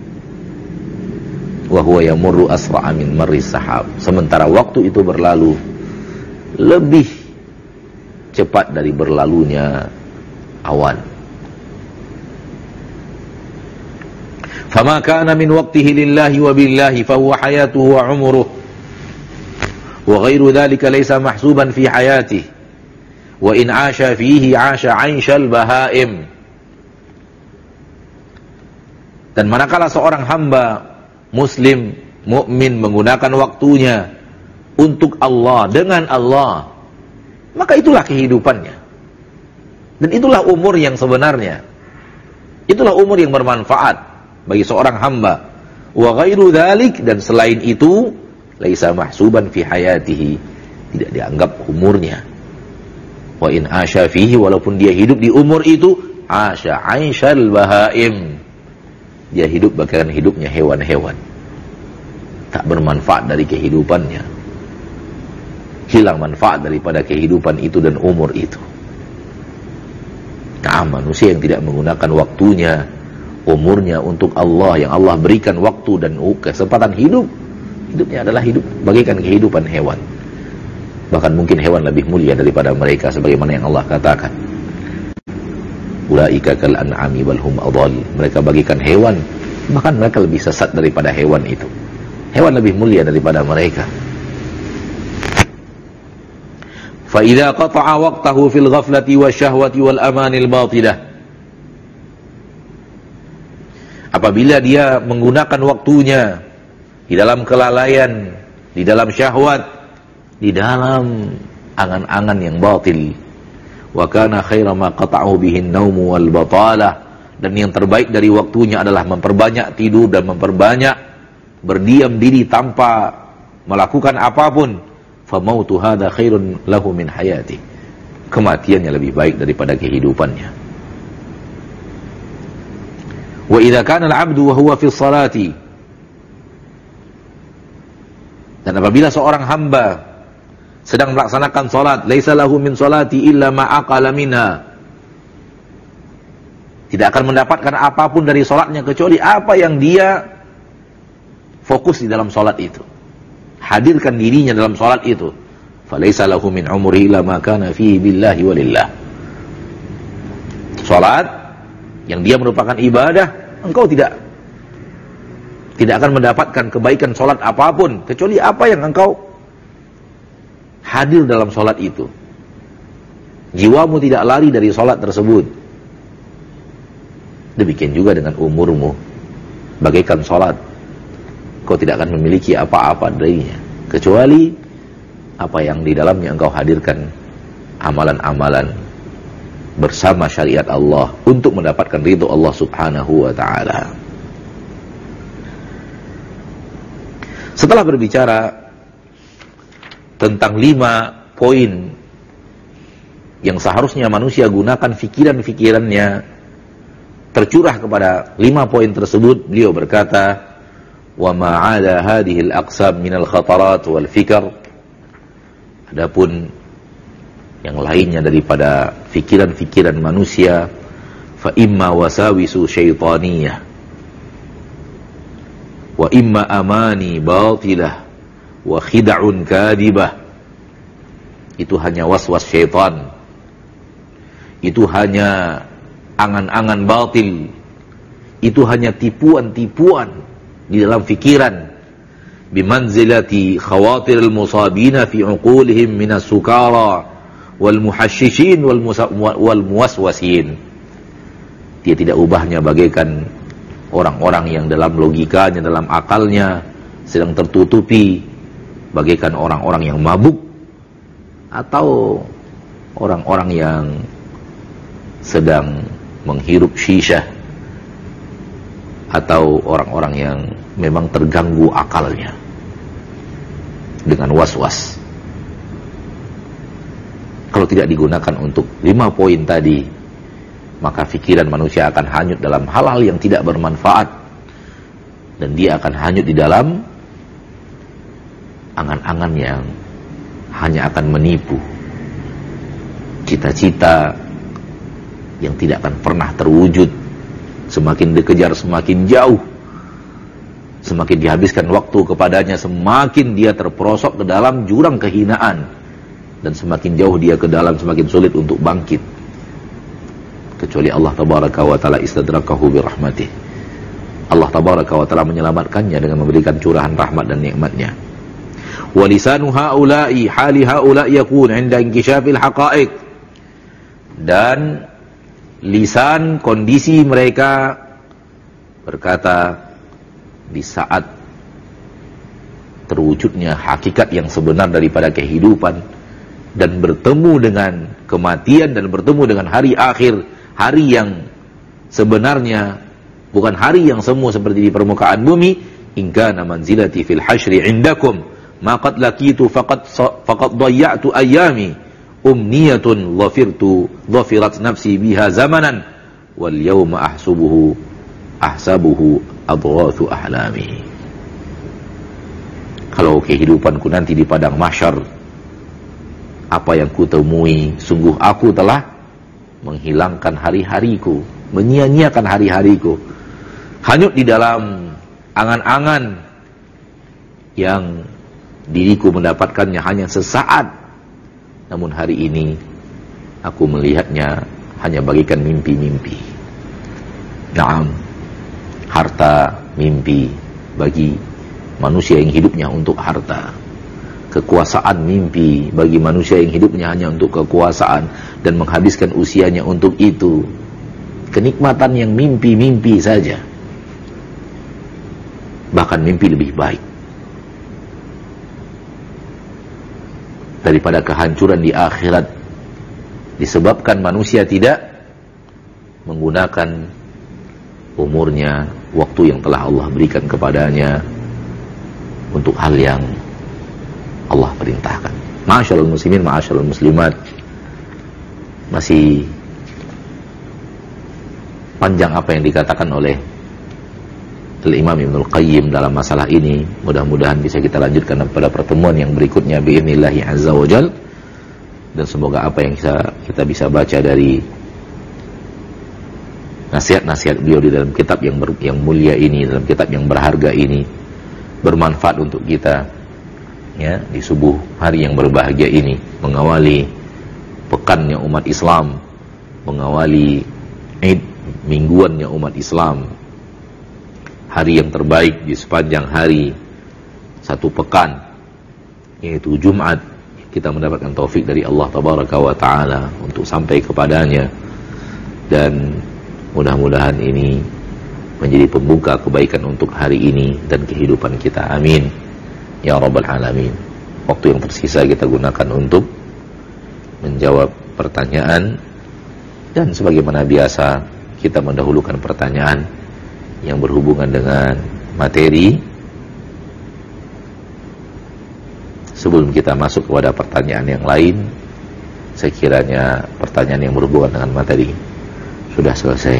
S1: Wa huwa yamurru asra'a min marris sahab. Sementara waktu itu berlalu lebih cepat dari berlalunya awan. Fama kana min waqtihi lillahi wa billahi fa huwa hayatuhu wa umruhu wa ghairu dhalika laysa mahsuban fi hayatihi wa in 'asha fihi 'asha 'aishal bahaim. Dan manakala seorang hamba muslim, mukmin menggunakan waktunya untuk Allah, dengan Allah, maka itulah kehidupannya. Dan itulah umur yang sebenarnya. Itulah umur yang bermanfaat bagi seorang hamba. Wa ghairu dzalik, dan selain itu, laisa mahsuban fi hayatihi, tidak dianggap umurnya. Wa in asya fihi, walaupun dia hidup di umur itu, asya aishal bahaim, dia hidup bagaikan hidupnya hewan-hewan, tak bermanfaat dari kehidupannya, hilang manfaat daripada kehidupan itu dan umur itu. Nah, manusia yang tidak menggunakan waktunya, umurnya untuk Allah, yang Allah berikan waktu dan kesempatan hidup, hidupnya adalah hidup bagaikan kehidupan hewan. Bahkan mungkin hewan lebih mulia daripada mereka, sebagaimana yang Allah katakan, ulaika kal an'ami bal hum adall. Mereka bagikan hewan, bahkan mereka lebih sesat daripada hewan itu. Hewan lebih mulia daripada mereka. Fa idza qata'a waqtahu fil ghaflati wasyahwati wal amanil batilah. Apabila dia menggunakan waktunya di dalam kelalaian, di dalam syahwat, di dalam angan-angan yang batil, wa kana khaira ma qata'u bihin naumu wal batalah, dan yang terbaik dari waktunya adalah memperbanyak tidur dan memperbanyak berdiam diri tanpa melakukan apapun. Fa mautu hadza khairun lahu min hayati, kematiannya lebih baik daripada kehidupannya. Wa idza kana al-'abdu wa huwa fi sholati, dan apabila seorang hamba sedang melaksanakan salat, laisa lahu min sholati illa ma aqala minha, tidak akan mendapatkan apapun dari salatnya kecuali apa yang dia fokus di dalam salat itu, hadirkan dirinya dalam salat itu. Falaisa lahu min umrihi illa ma kana fihi billahi walillah. Salat yang dia merupakan ibadah, engkau tidak akan mendapatkan kebaikan salat apapun kecuali apa yang engkau hadir dalam salat itu. Jiwamu tidak lari dari salat tersebut. Demikian juga dengan umurmu, bagaikan salat. Kau tidak akan memiliki apa-apa darinya kecuali apa yang di dalamnya engkau hadirkan, amalan-amalan bersama syariat Allah untuk mendapatkan ridho Allah Subhanahu wa ta'ala. Setelah berbicara tentang 5 poin yang seharusnya manusia gunakan fikiran-fikirannya tercurah kepada 5 poin tersebut, beliau berkata, wa ma'ala hadhihi al-aqsam min al-khatarat wal fikr, adapun yang lainnya daripada fikiran-fikiran manusia, fa imma wasawisu syaitaniyah wa imma amani batilah wa khida'un kadibah. Itu hanya waswas syaitan, itu hanya angan-angan batil, itu hanya tipuan-tipuan di dalam fikiran, bimanzilati khawatiril musabina fi uqulihim minas sukara wal muhashishin wal muwaswasin. Dia tidak ubahnya bagaikan orang-orang yang dalam logikanya, dalam akalnya sedang tertutupi, bagaikan orang-orang yang mabuk, atau orang-orang yang sedang menghirup shisha, atau orang-orang yang memang terganggu akalnya dengan was-was. Kalau tidak digunakan untuk 5 poin tadi, maka pikiran manusia akan hanyut dalam hal-hal yang tidak bermanfaat, dan dia akan hanyut di dalam angan-angan yang hanya akan menipu, cita-cita yang tidak akan pernah terwujud. Semakin dikejar semakin jauh, semakin dihabiskan waktu kepadanya, semakin dia terperosok ke dalam jurang kehinaan, dan semakin jauh dia ke dalam, semakin sulit untuk bangkit. Kecuali Allah tabaraka wa ta'ala istadrakahu birahmatih. Allah tabaraka wa ta'ala menyelamatkannya dengan memberikan curahan rahmat dan nikmatnya. Walisanu haula'i hali haula'i yakun 'inda inkishafil haqa'iq. Dan lisan, kondisi mereka berkata di saat terwujudnya hakikat yang sebenar daripada kehidupan, dan bertemu dengan kematian, dan bertemu dengan hari akhir, hari yang sebenarnya, bukan hari yang semu seperti di permukaan bumi. In kana manzilati fil hasyri indakum ma qad laqitu faqad dayya'tu ayami umniyatun dhafirat nafsi biha zamanan wal yawma ahsabuhu adghathu ahlami. Kalau kehidupanku nanti di padang mahsyar, apa yang kutemui, sungguh aku telah menghilangkan hari-hariku, menyia-nyiakan hari-hariku, hanyut di dalam angan-angan yang diriku mendapatkannya hanya sesaat. Namun hari ini aku melihatnya hanya bagikan mimpi-mimpi. Naam, harta mimpi bagi manusia yang hidupnya untuk harta. Kekuasaan mimpi bagi manusia yang hidupnya hanya untuk kekuasaan dan menghabiskan usianya untuk itu. Kenikmatan yang mimpi-mimpi saja. Bahkan mimpi lebih baik daripada kehancuran di akhirat, disebabkan manusia tidak menggunakan umurnya, waktu yang telah Allah berikan kepadanya untuk hal yang Allah perintahkan. Ma'asyiral muslimin, ma'asyiral muslimat, masih panjang apa yang dikatakan oleh Al-Imam Ibnul Qayyim dalam masalah ini. Mudah-mudahan bisa kita lanjutkan pada pertemuan yang berikutnya bi'idnillahi azza wa jal. Dan semoga apa yang kita bisa baca dari nasihat-nasihat beliau di dalam kitab yang mulia ini, dalam kitab yang berharga ini, bermanfaat untuk kita, ya, di subuh hari yang berbahagia ini, mengawali pekannya umat Islam, mengawali Id mingguannya umat Islam, hari yang terbaik di sepanjang hari satu pekan, yaitu Jumat. Kita mendapatkan taufik dari Allah tabaraka wa ta'ala untuk sampai kepadanya, dan mudah-mudahan ini menjadi pembuka kebaikan untuk hari ini dan kehidupan kita. Amin ya rabbal alamin. Waktu yang tersisa kita gunakan untuk menjawab pertanyaan, dan sebagaimana biasa kita mendahulukan pertanyaan yang berhubungan dengan materi sebelum kita masuk kepada pertanyaan yang lain. Sekiranya pertanyaan yang berhubungan dengan materi sudah selesai,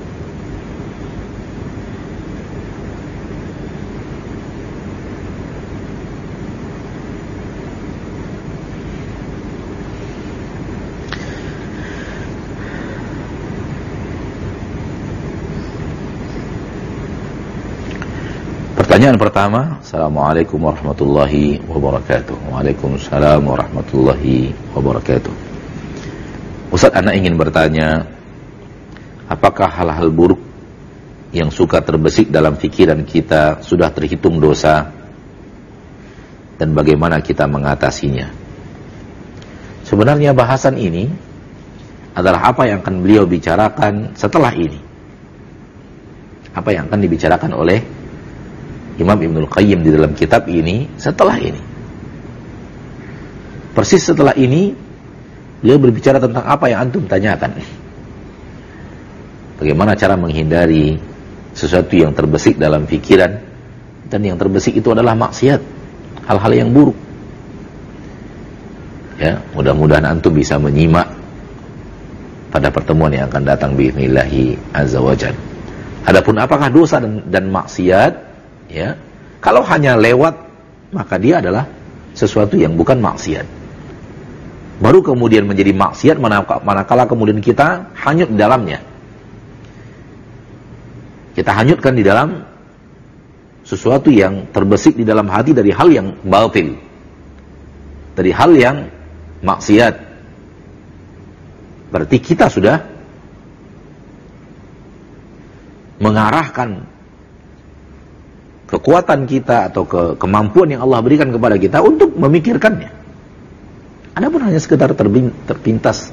S1: pertanyaan pertama. Assalamualaikum warahmatullahi wabarakatuh. Waalaikumsalam warahmatullahi wabarakatuh. Ustaz, anak ingin bertanya, apakah hal-hal buruk yang suka terbesit dalam pikiran kita sudah terhitung dosa, dan bagaimana kita mengatasinya? Sebenarnya bahasan ini adalah apa yang akan beliau bicarakan setelah ini, apa yang akan dibicarakan oleh Imam Ibnul Qayyim di dalam kitab ini setelah ini. Persis setelah ini beliau berbicara tentang apa yang antum tanyakan. Bagaimana cara menghindari sesuatu yang terbesit dalam pikiran, dan yang terbesit itu adalah maksiat, hal-hal yang buruk. Ya, mudah-mudahan antum bisa menyimak pada pertemuan yang akan datang bi'idnillahi azza wa jalla. Adapun apakah dosa dan maksiat, ya, kalau hanya lewat, maka dia adalah sesuatu yang bukan maksiat. Baru kemudian menjadi maksiat manakala kemudian kita hanyut di dalamnya. Kita hanyutkan di dalam sesuatu yang terbesit di dalam hati dari hal yang batil, dari hal yang maksiat. Berarti kita sudah mengarahkan kekuatan kita atau kemampuan yang Allah berikan kepada kita untuk memikirkannya. Adapun hanya sekedar terpintas,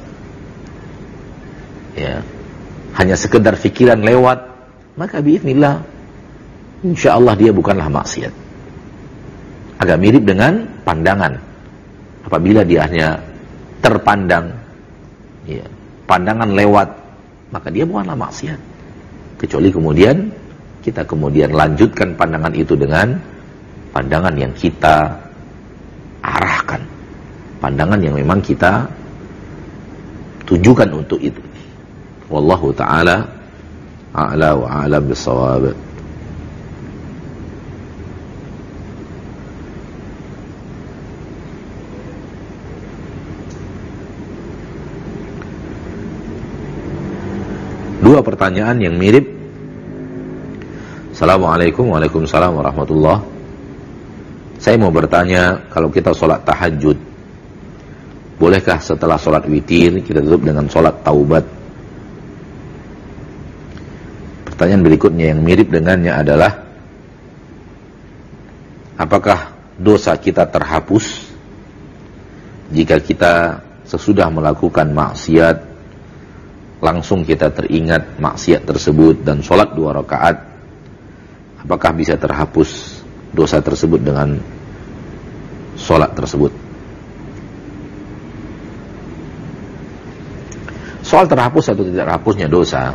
S1: ya, hanya sekedar pikiran lewat, maka biiznillah, insyaallah dia bukanlah maksiat. Agak mirip dengan pandangan. Apabila dia hanya terpandang, ya, pandangan lewat, maka dia bukanlah maksiat. Kecuali kemudian kita kemudian lanjutkan pandangan itu dengan pandangan yang kita arahkan, pandangan yang memang kita tujukan untuk itu. Wallahu ta'ala a'la wa a'lam bis-shawab. Dua pertanyaan yang mirip. Assalamualaikum. Waalaikumsalam warahmatullah. Saya mau bertanya, kalau kita sholat tahajud, bolehkah setelah sholat witir kita tutup dengan sholat taubat? Pertanyaan berikutnya yang mirip dengannya adalah, apakah dosa kita terhapus jika kita sesudah melakukan maksiat langsung kita teringat maksiat tersebut dan sholat 2 rakaat, apakah bisa terhapus dosa tersebut dengan sholat tersebut? Soal terhapus atau tidak terhapusnya dosa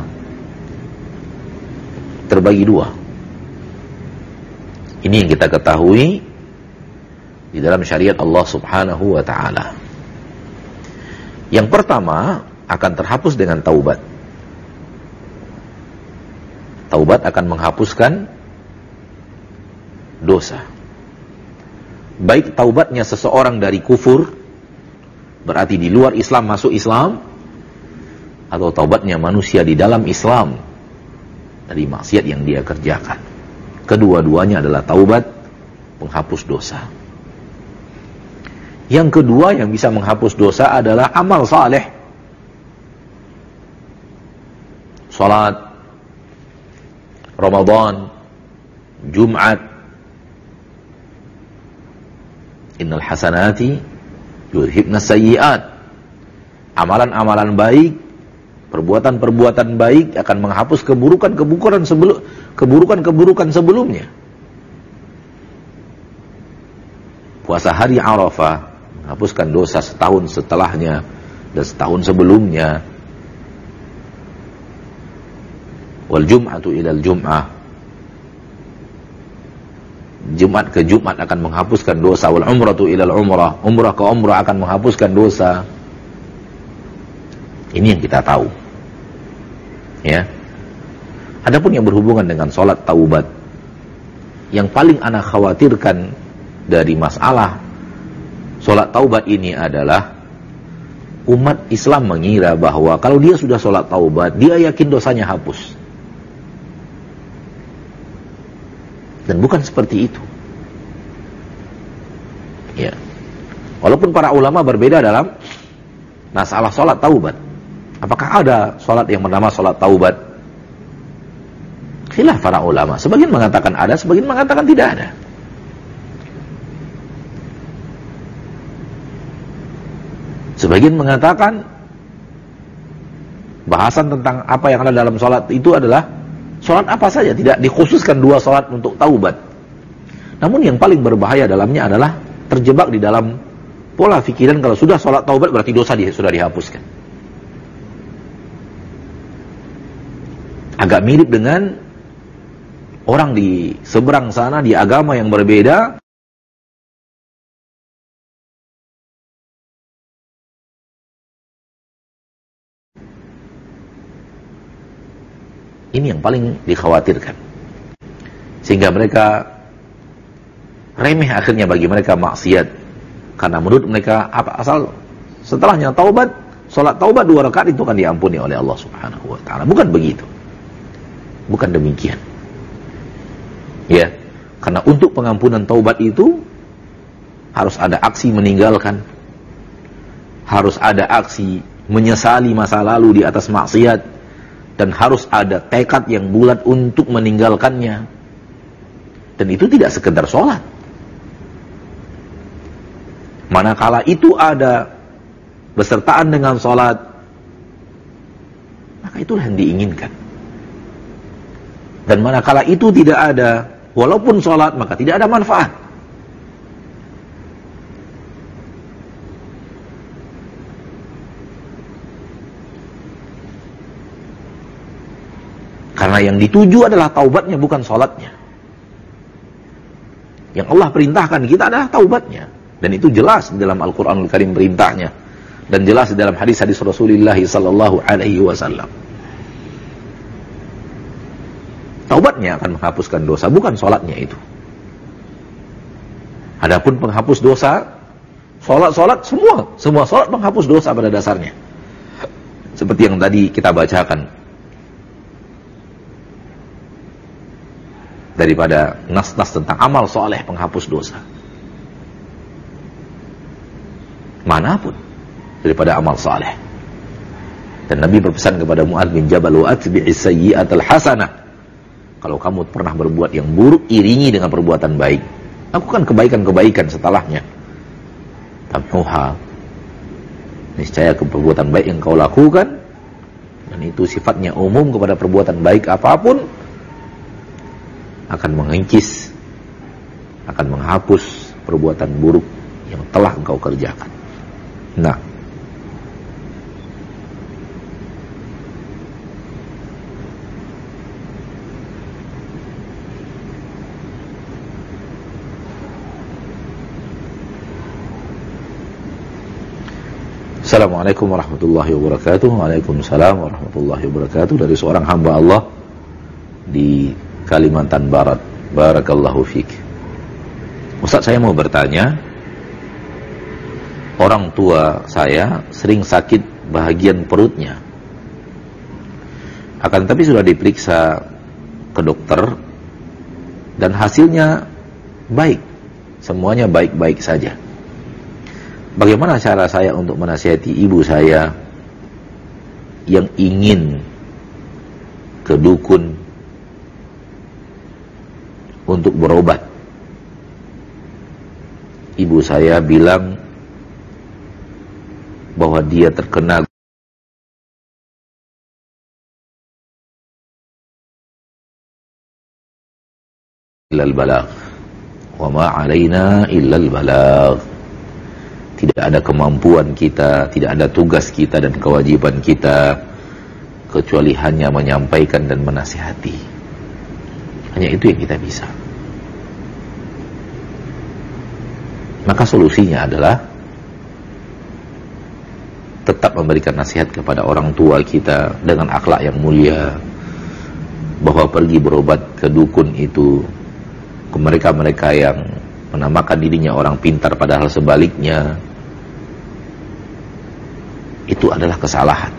S1: terbagi 2. Ini yang kita ketahui di dalam syariat Allah Subhanahu wa ta'ala. Yang pertama, akan terhapus dengan taubat. Taubat akan menghapuskan dosa. Baik taubatnya seseorang dari kufur, berarti di luar Islam masuk Islam, atau taubatnya manusia di dalam Islam dari maksiat yang dia kerjakan. Kedua-duanya adalah taubat penghapus dosa. Yang kedua yang bisa menghapus dosa adalah amal saleh. Salat, Ramadan, Jumat. Innal hasanati yudhibna sayyi'at. Amalan-amalan baik, perbuatan-perbuatan baik akan menghapus keburukan-keburukan sebelumnya. Puasa hari Arafah menghapuskan dosa setahun setelahnya dan setahun sebelumnya. Wal jum'atu ilal jum'ah, Jumat ke Jumat akan menghapuskan dosa. Wal umratu ilal umrah, umrah ke umrah akan menghapuskan dosa. Ini yang kita tahu, ya. Adapun yang berhubungan dengan sholat taubat, yang paling ana khawatirkan dari masalah sholat taubat ini adalah umat Islam mengira bahwa kalau dia sudah sholat taubat, dia yakin dosanya hapus. Dan bukan seperti itu. Ya. Walaupun para ulama berbeda dalam masalah sholat taubat. Apakah ada sholat yang bernama sholat taubat? Khilaf para ulama. Sebagian mengatakan ada, sebagian mengatakan tidak ada. Sebagian mengatakan bahasan tentang apa yang ada dalam sholat itu adalah sholat apa saja, tidak dikhususkan 2 sholat untuk taubat. Namun yang paling berbahaya dalamnya adalah terjebak di dalam pola pikiran kalau sudah sholat taubat berarti dosa sudah dihapuskan. Agak mirip dengan orang di seberang sana di agama yang berbeda. Ini yang paling dikhawatirkan. Sehingga mereka remeh akhirnya bagi mereka maksiat. Karena menurut mereka asal Setelahnya taubat, sholat taubat 2 rakaat itu akan diampuni oleh Allah Subhanahu wa taala. Bukan begitu. Bukan demikian. Ya, karena untuk pengampunan taubat itu harus ada aksi meninggalkan. Harus ada aksi menyesali masa lalu di atas maksiat, dan harus ada tekad yang bulat untuk meninggalkannya. Dan itu tidak sekedar sholat. Manakala itu ada besertaan dengan sholat, maka itulah yang diinginkan. Dan manakala itu tidak ada, walaupun sholat, maka tidak ada manfaat. Karena yang dituju adalah taubatnya, bukan sholatnya. Yang Allah perintahkan kita adalah taubatnya. Dan itu jelas di dalam Al-Quranul Karim perintahnya. Dan jelas di dalam hadis-hadis Rasulullah sallallahu alaihi wasallam. Taubatnya akan menghapuskan dosa, bukan sholatnya itu. Adapun penghapus dosa, sholat semua sholat menghapus dosa pada dasarnya. Seperti yang tadi kita bacakan. Daripada nas-nas tentang amal soleh penghapus dosa. Manapun daripada amal soleh. Dan Nabi berpesan kepada Mu'adz bin Jabal, wa atbi'is sayyi'atal hasanah. Kalau kamu pernah berbuat yang buruk, iringi dengan perbuatan baik. Lakukan kebaikan-kebaikan setelahnya. Tamhuha. Niscaya perbuatan baik yang kau lakukan, dan itu sifatnya umum kepada perbuatan baik apapun, akan mengikis, akan menghapus perbuatan buruk yang telah engkau kerjakan. Nah, Assalamualaikum warahmatullahi wabarakatuh. Waalaikumsalam warahmatullahi wabarakatuh. Dari seorang hamba Allah di Kalimantan Barat. Barakallahu fiik. Ustaz, saya mau bertanya, orang tua saya sering sakit bahagian perutnya. Akan tapi sudah diperiksa ke dokter dan hasilnya baik. Semuanya baik-baik saja. Bagaimana cara saya untuk menasihati ibu saya yang ingin ke dukun untuk berobat? Ibu saya bilang bahwa dia terkena illal balagh wa ma 'alaina illal balagh. Tidak ada kemampuan kita, tidak ada tugas kita dan kewajiban kita kecuali hanya menyampaikan dan menasihati. Hanya itu yang kita bisa. Maka solusinya adalah tetap memberikan nasihat kepada orang tua kita dengan akhlak yang mulia, bahwa pergi berobat ke dukun itu, ke mereka-mereka yang menamakan dirinya orang pintar padahal sebaliknya, itu adalah kesalahan.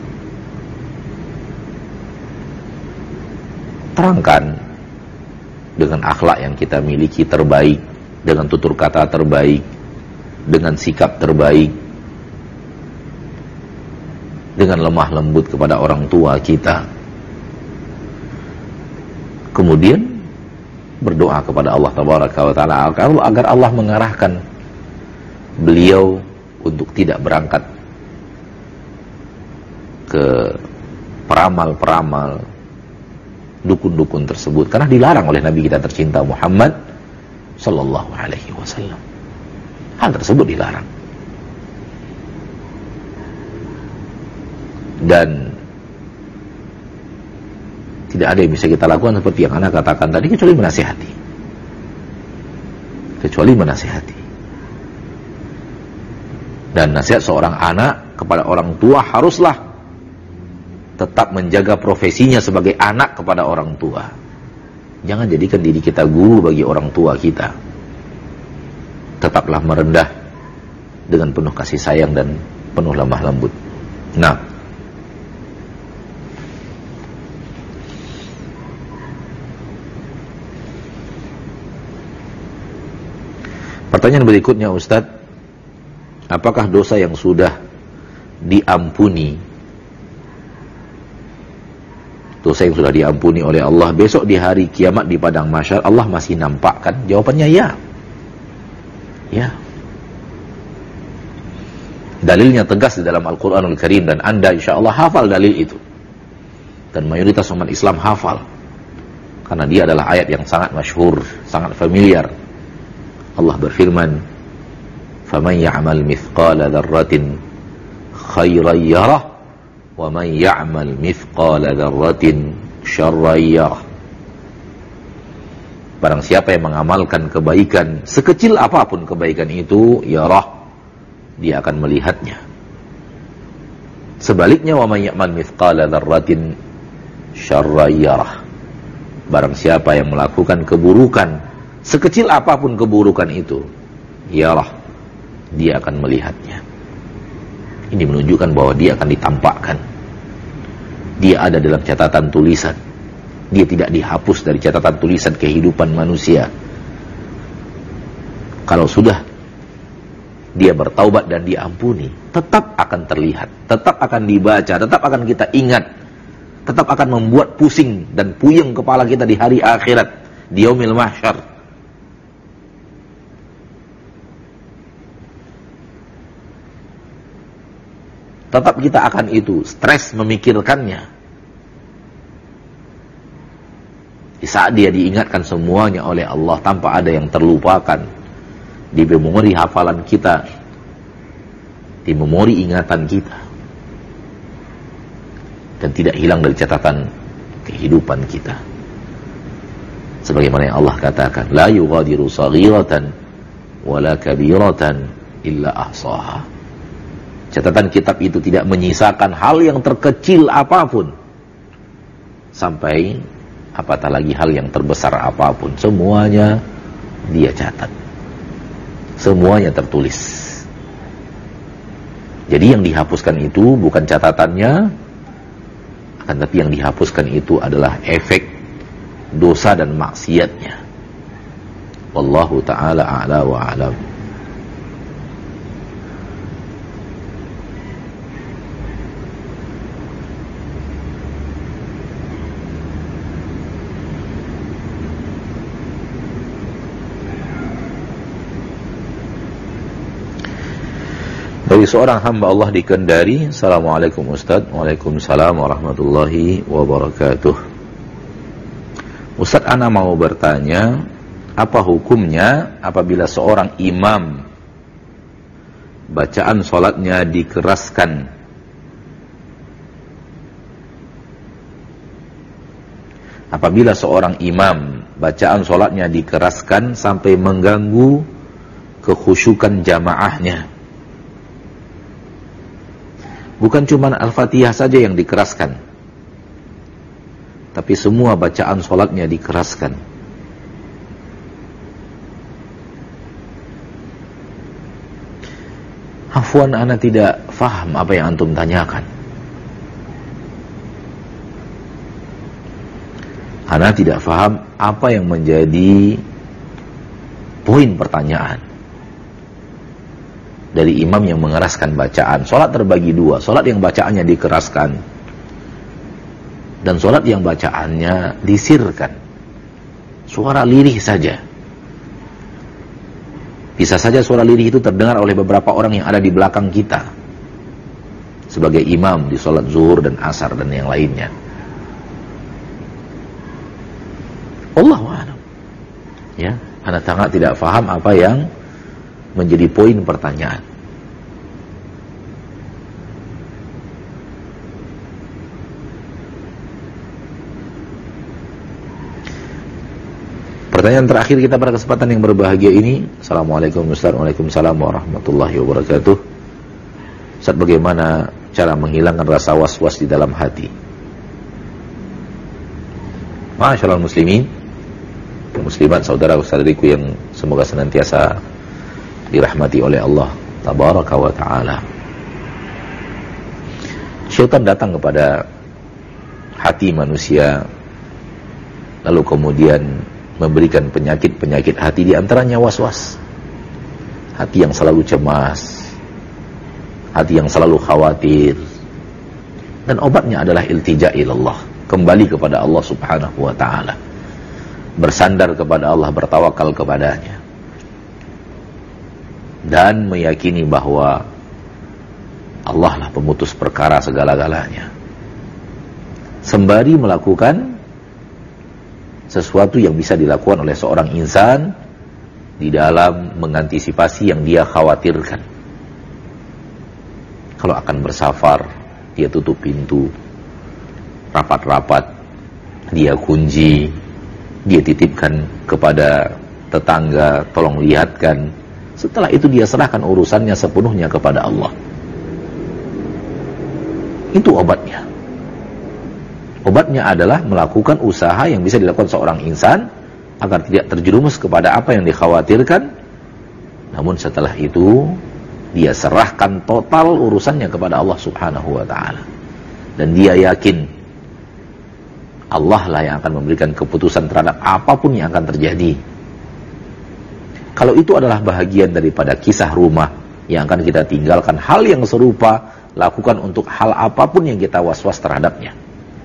S1: Terangkan dengan akhlak yang kita miliki terbaik, dengan tutur kata terbaik, dengan sikap terbaik, dengan lemah lembut kepada orang tua kita. Kemudian berdoa kepada Allah Tabaraka wa Ta'ala agar Allah mengarahkan beliau untuk tidak berangkat ke peramal-peramal, dukun-dukun tersebut, karena dilarang oleh Nabi kita tercinta Muhammad sallallahu alaihi wasallam. Hal tersebut dilarang. Dan tidak ada yang bisa kita lakukan seperti yang Anda katakan tadi, kecuali menasihati. Kecuali menasihati. Dan nasihat seorang anak kepada orang tua haruslah tetap menjaga profesinya sebagai anak kepada orang tua. Jangan jadikan diri kita guru bagi orang tua kita. Tetaplah merendah dengan penuh kasih sayang dan penuh lemah lembut. Nah, pertanyaan berikutnya, Ustadz, apakah dosa yang sudah diampuni, dosa yang sudah diampuni oleh Allah, besok di hari kiamat di padang mahsyar Allah masih nampakkan? Jawabannya ya. Ya. Dalilnya tegas di dalam Al-Quranul Karim, dan Anda insya Allah hafal dalil itu. Dan mayoritas umat Islam hafal. Karena dia adalah ayat yang sangat masyhur, sangat familiar. Allah berfirman, "Faman ya'mal mithqala dzarratin khairan yarah, wa man ya'mal mithqala dzarratin syarran yarah." Barang siapa yang mengamalkan kebaikan, sekecil apapun kebaikan itu, yarah, dia akan melihatnya. Sebaliknya, wa man ya'mal mithqala dzarratin syarran yarah. Barang siapa yang melakukan keburukan, sekecil apapun keburukan itu, yarah, dia akan melihatnya. Ini menunjukkan bahwa dia akan ditampakkan. Dia ada dalam catatan tulisan. Dia tidak dihapus dari catatan tulisan kehidupan manusia. Kalau sudah dia bertaubat dan diampuni, tetap akan terlihat, tetap akan dibaca, tetap akan kita ingat, tetap akan membuat pusing dan puyeng kepala kita di hari akhirat, di yaumil mahsyar. Tetap kita akan itu stres memikirkannya. Di saat dia diingatkan semuanya oleh Allah tanpa ada yang terlupakan, di memori hafalan kita, di memori ingatan kita, dan tidak hilang dari catatan kehidupan kita. Sebagaimana yang Allah katakan, la yughadiru saghiratan wala kabiratan illa ahsaha. Catatan kitab itu tidak menyisakan hal yang terkecil apapun, sampai apatah lagi hal yang terbesar apapun. Semuanya dia catat, semuanya tertulis. Jadi yang dihapuskan itu bukan catatannya, akan tapi yang dihapuskan itu adalah efek dosa dan maksiatnya. Wallahu ta'ala a'la wa a'lam. Dari seorang hamba Allah di Kendari. Assalamualaikum Ustaz. Waalaikumsalam warahmatullahi wabarakatuh. Ustaz, ana mau bertanya, apa hukumnya apabila seorang imam bacaan sholatnya dikeraskan? Apabila seorang imam bacaan sholatnya dikeraskan sampai mengganggu kekhusyukan jamaahnya. Bukan cuma Al-Fatihah saja yang dikeraskan, tapi semua bacaan sholatnya dikeraskan. Afwan, ana tidak faham apa yang antum tanyakan. Ana tidak faham apa yang menjadi poin pertanyaan dari imam yang mengeraskan bacaan. Sholat terbagi dua, sholat yang bacaannya dikeraskan dan sholat yang bacaannya disirkan, suara lirih saja. Bisa saja suara lirih itu terdengar oleh beberapa orang yang ada di belakang kita sebagai imam di sholat zuhur dan asar dan yang lainnya. Wallahu a'lam. Ya, ana sangat tidak faham apa yang menjadi poin pertanyaan. Pertanyaan terakhir kita pada kesempatan yang berbahagia ini. Assalamualaikum Ustaz. Waalaikumsalam warahmatullahi wabarakatuh. Ustaz, bagaimana cara menghilangkan rasa was-was di dalam hati? Masyaallah muslimin, muslimat, saudara-saudariku yang semoga senantiasa dirahmati oleh Allah tabaraka wa ta'ala. Syaitan datang kepada hati manusia, lalu kemudian memberikan penyakit-penyakit hati, di antaranya was-was. Hati yang selalu cemas, hati yang selalu khawatir. Dan obatnya adalah iltija ilallah, kembali kepada Allah subhanahu wa ta'ala, bersandar kepada Allah, bertawakal kepadanya, dan meyakini bahwa Allah lah pemutus perkara segala-galanya. Sembari melakukan sesuatu yang bisa dilakukan oleh seorang insan di dalam mengantisipasi yang dia khawatirkan. Kalau akan bersafar, dia tutup pintu rapat-rapat, dia kunci, dia titipkan kepada tetangga, tolong lihatkan. Setelah itu dia serahkan urusannya sepenuhnya kepada Allah. Itu obatnya. Obatnya adalah melakukan usaha yang bisa dilakukan seorang insan agar tidak terjerumus kepada apa yang dikhawatirkan. Namun setelah itu dia serahkan total urusannya kepada Allah subhanahu wa ta'ala. Dan dia yakin Allah lah yang akan memberikan keputusan terhadap apapun yang akan terjadi. Kalau itu adalah bahagian daripada kisah rumah yang akan kita tinggalkan, hal yang serupa lakukan untuk hal apapun yang kita was-was terhadapnya.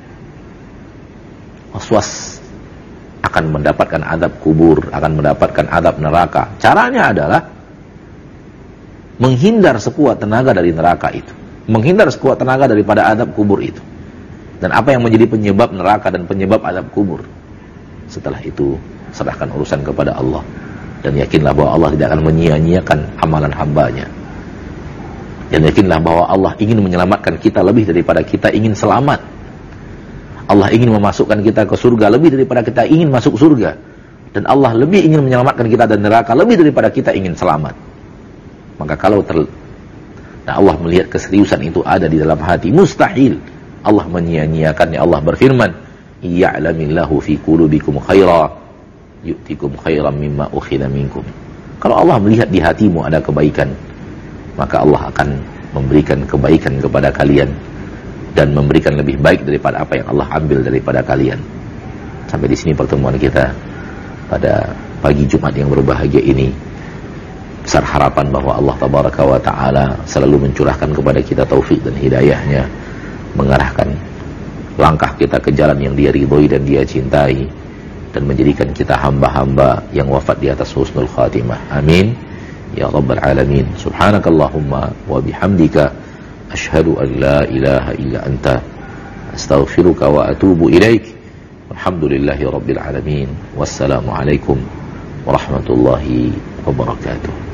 S1: Was-was akan mendapatkan adab kubur, akan mendapatkan adab neraka. Caranya adalah menghindar sekuat tenaga dari neraka itu, menghindar sekuat tenaga daripada adab kubur itu. Dan apa yang menjadi penyebab neraka dan penyebab adab kubur, setelah itu serahkan urusan kepada Allah. Dan yakinlah bahwa Allah tidak akan menyia-nyiakan amalan hambanya. Dan yakinlah bahwa Allah ingin menyelamatkan kita lebih daripada kita ingin selamat. Allah ingin memasukkan kita ke surga lebih daripada kita ingin masuk surga. Dan Allah lebih ingin menyelamatkan kita dari neraka lebih daripada kita ingin selamat. Maka kalau Allah melihat keseriusan itu ada di dalam hati, mustahil Allah menyia-nyiakannya. Allah berfirman, "Ya'lamillahu fi qulubikum khaira yu'tikum khairan mimma ukhidha minkum." Kalau Allah melihat di hatimu ada kebaikan, maka Allah akan memberikan kebaikan kepada kalian dan memberikan lebih baik daripada apa yang Allah ambil daripada kalian. Sampai di sini pertemuan kita pada pagi Jumat yang berbahagia ini. Besar harapan bahwa Allah tabaraka wa ta'ala selalu mencurahkan kepada kita taufik dan hidayahnya, mengarahkan langkah kita ke jalan yang Dia ridhoi dan Dia cintai, dan menjadikan kita hamba-hamba yang wafat di atas husnul khatimah. Amin ya rabbal alamin. Subhanakallahumma wa bihamdika asyhadu an la ilaha illa anta astaghfiruka wa atubu ilaik. Alhamdulillahi rabbil alamin. Wassalamu alaikum warahmatullahi wabarakatuh.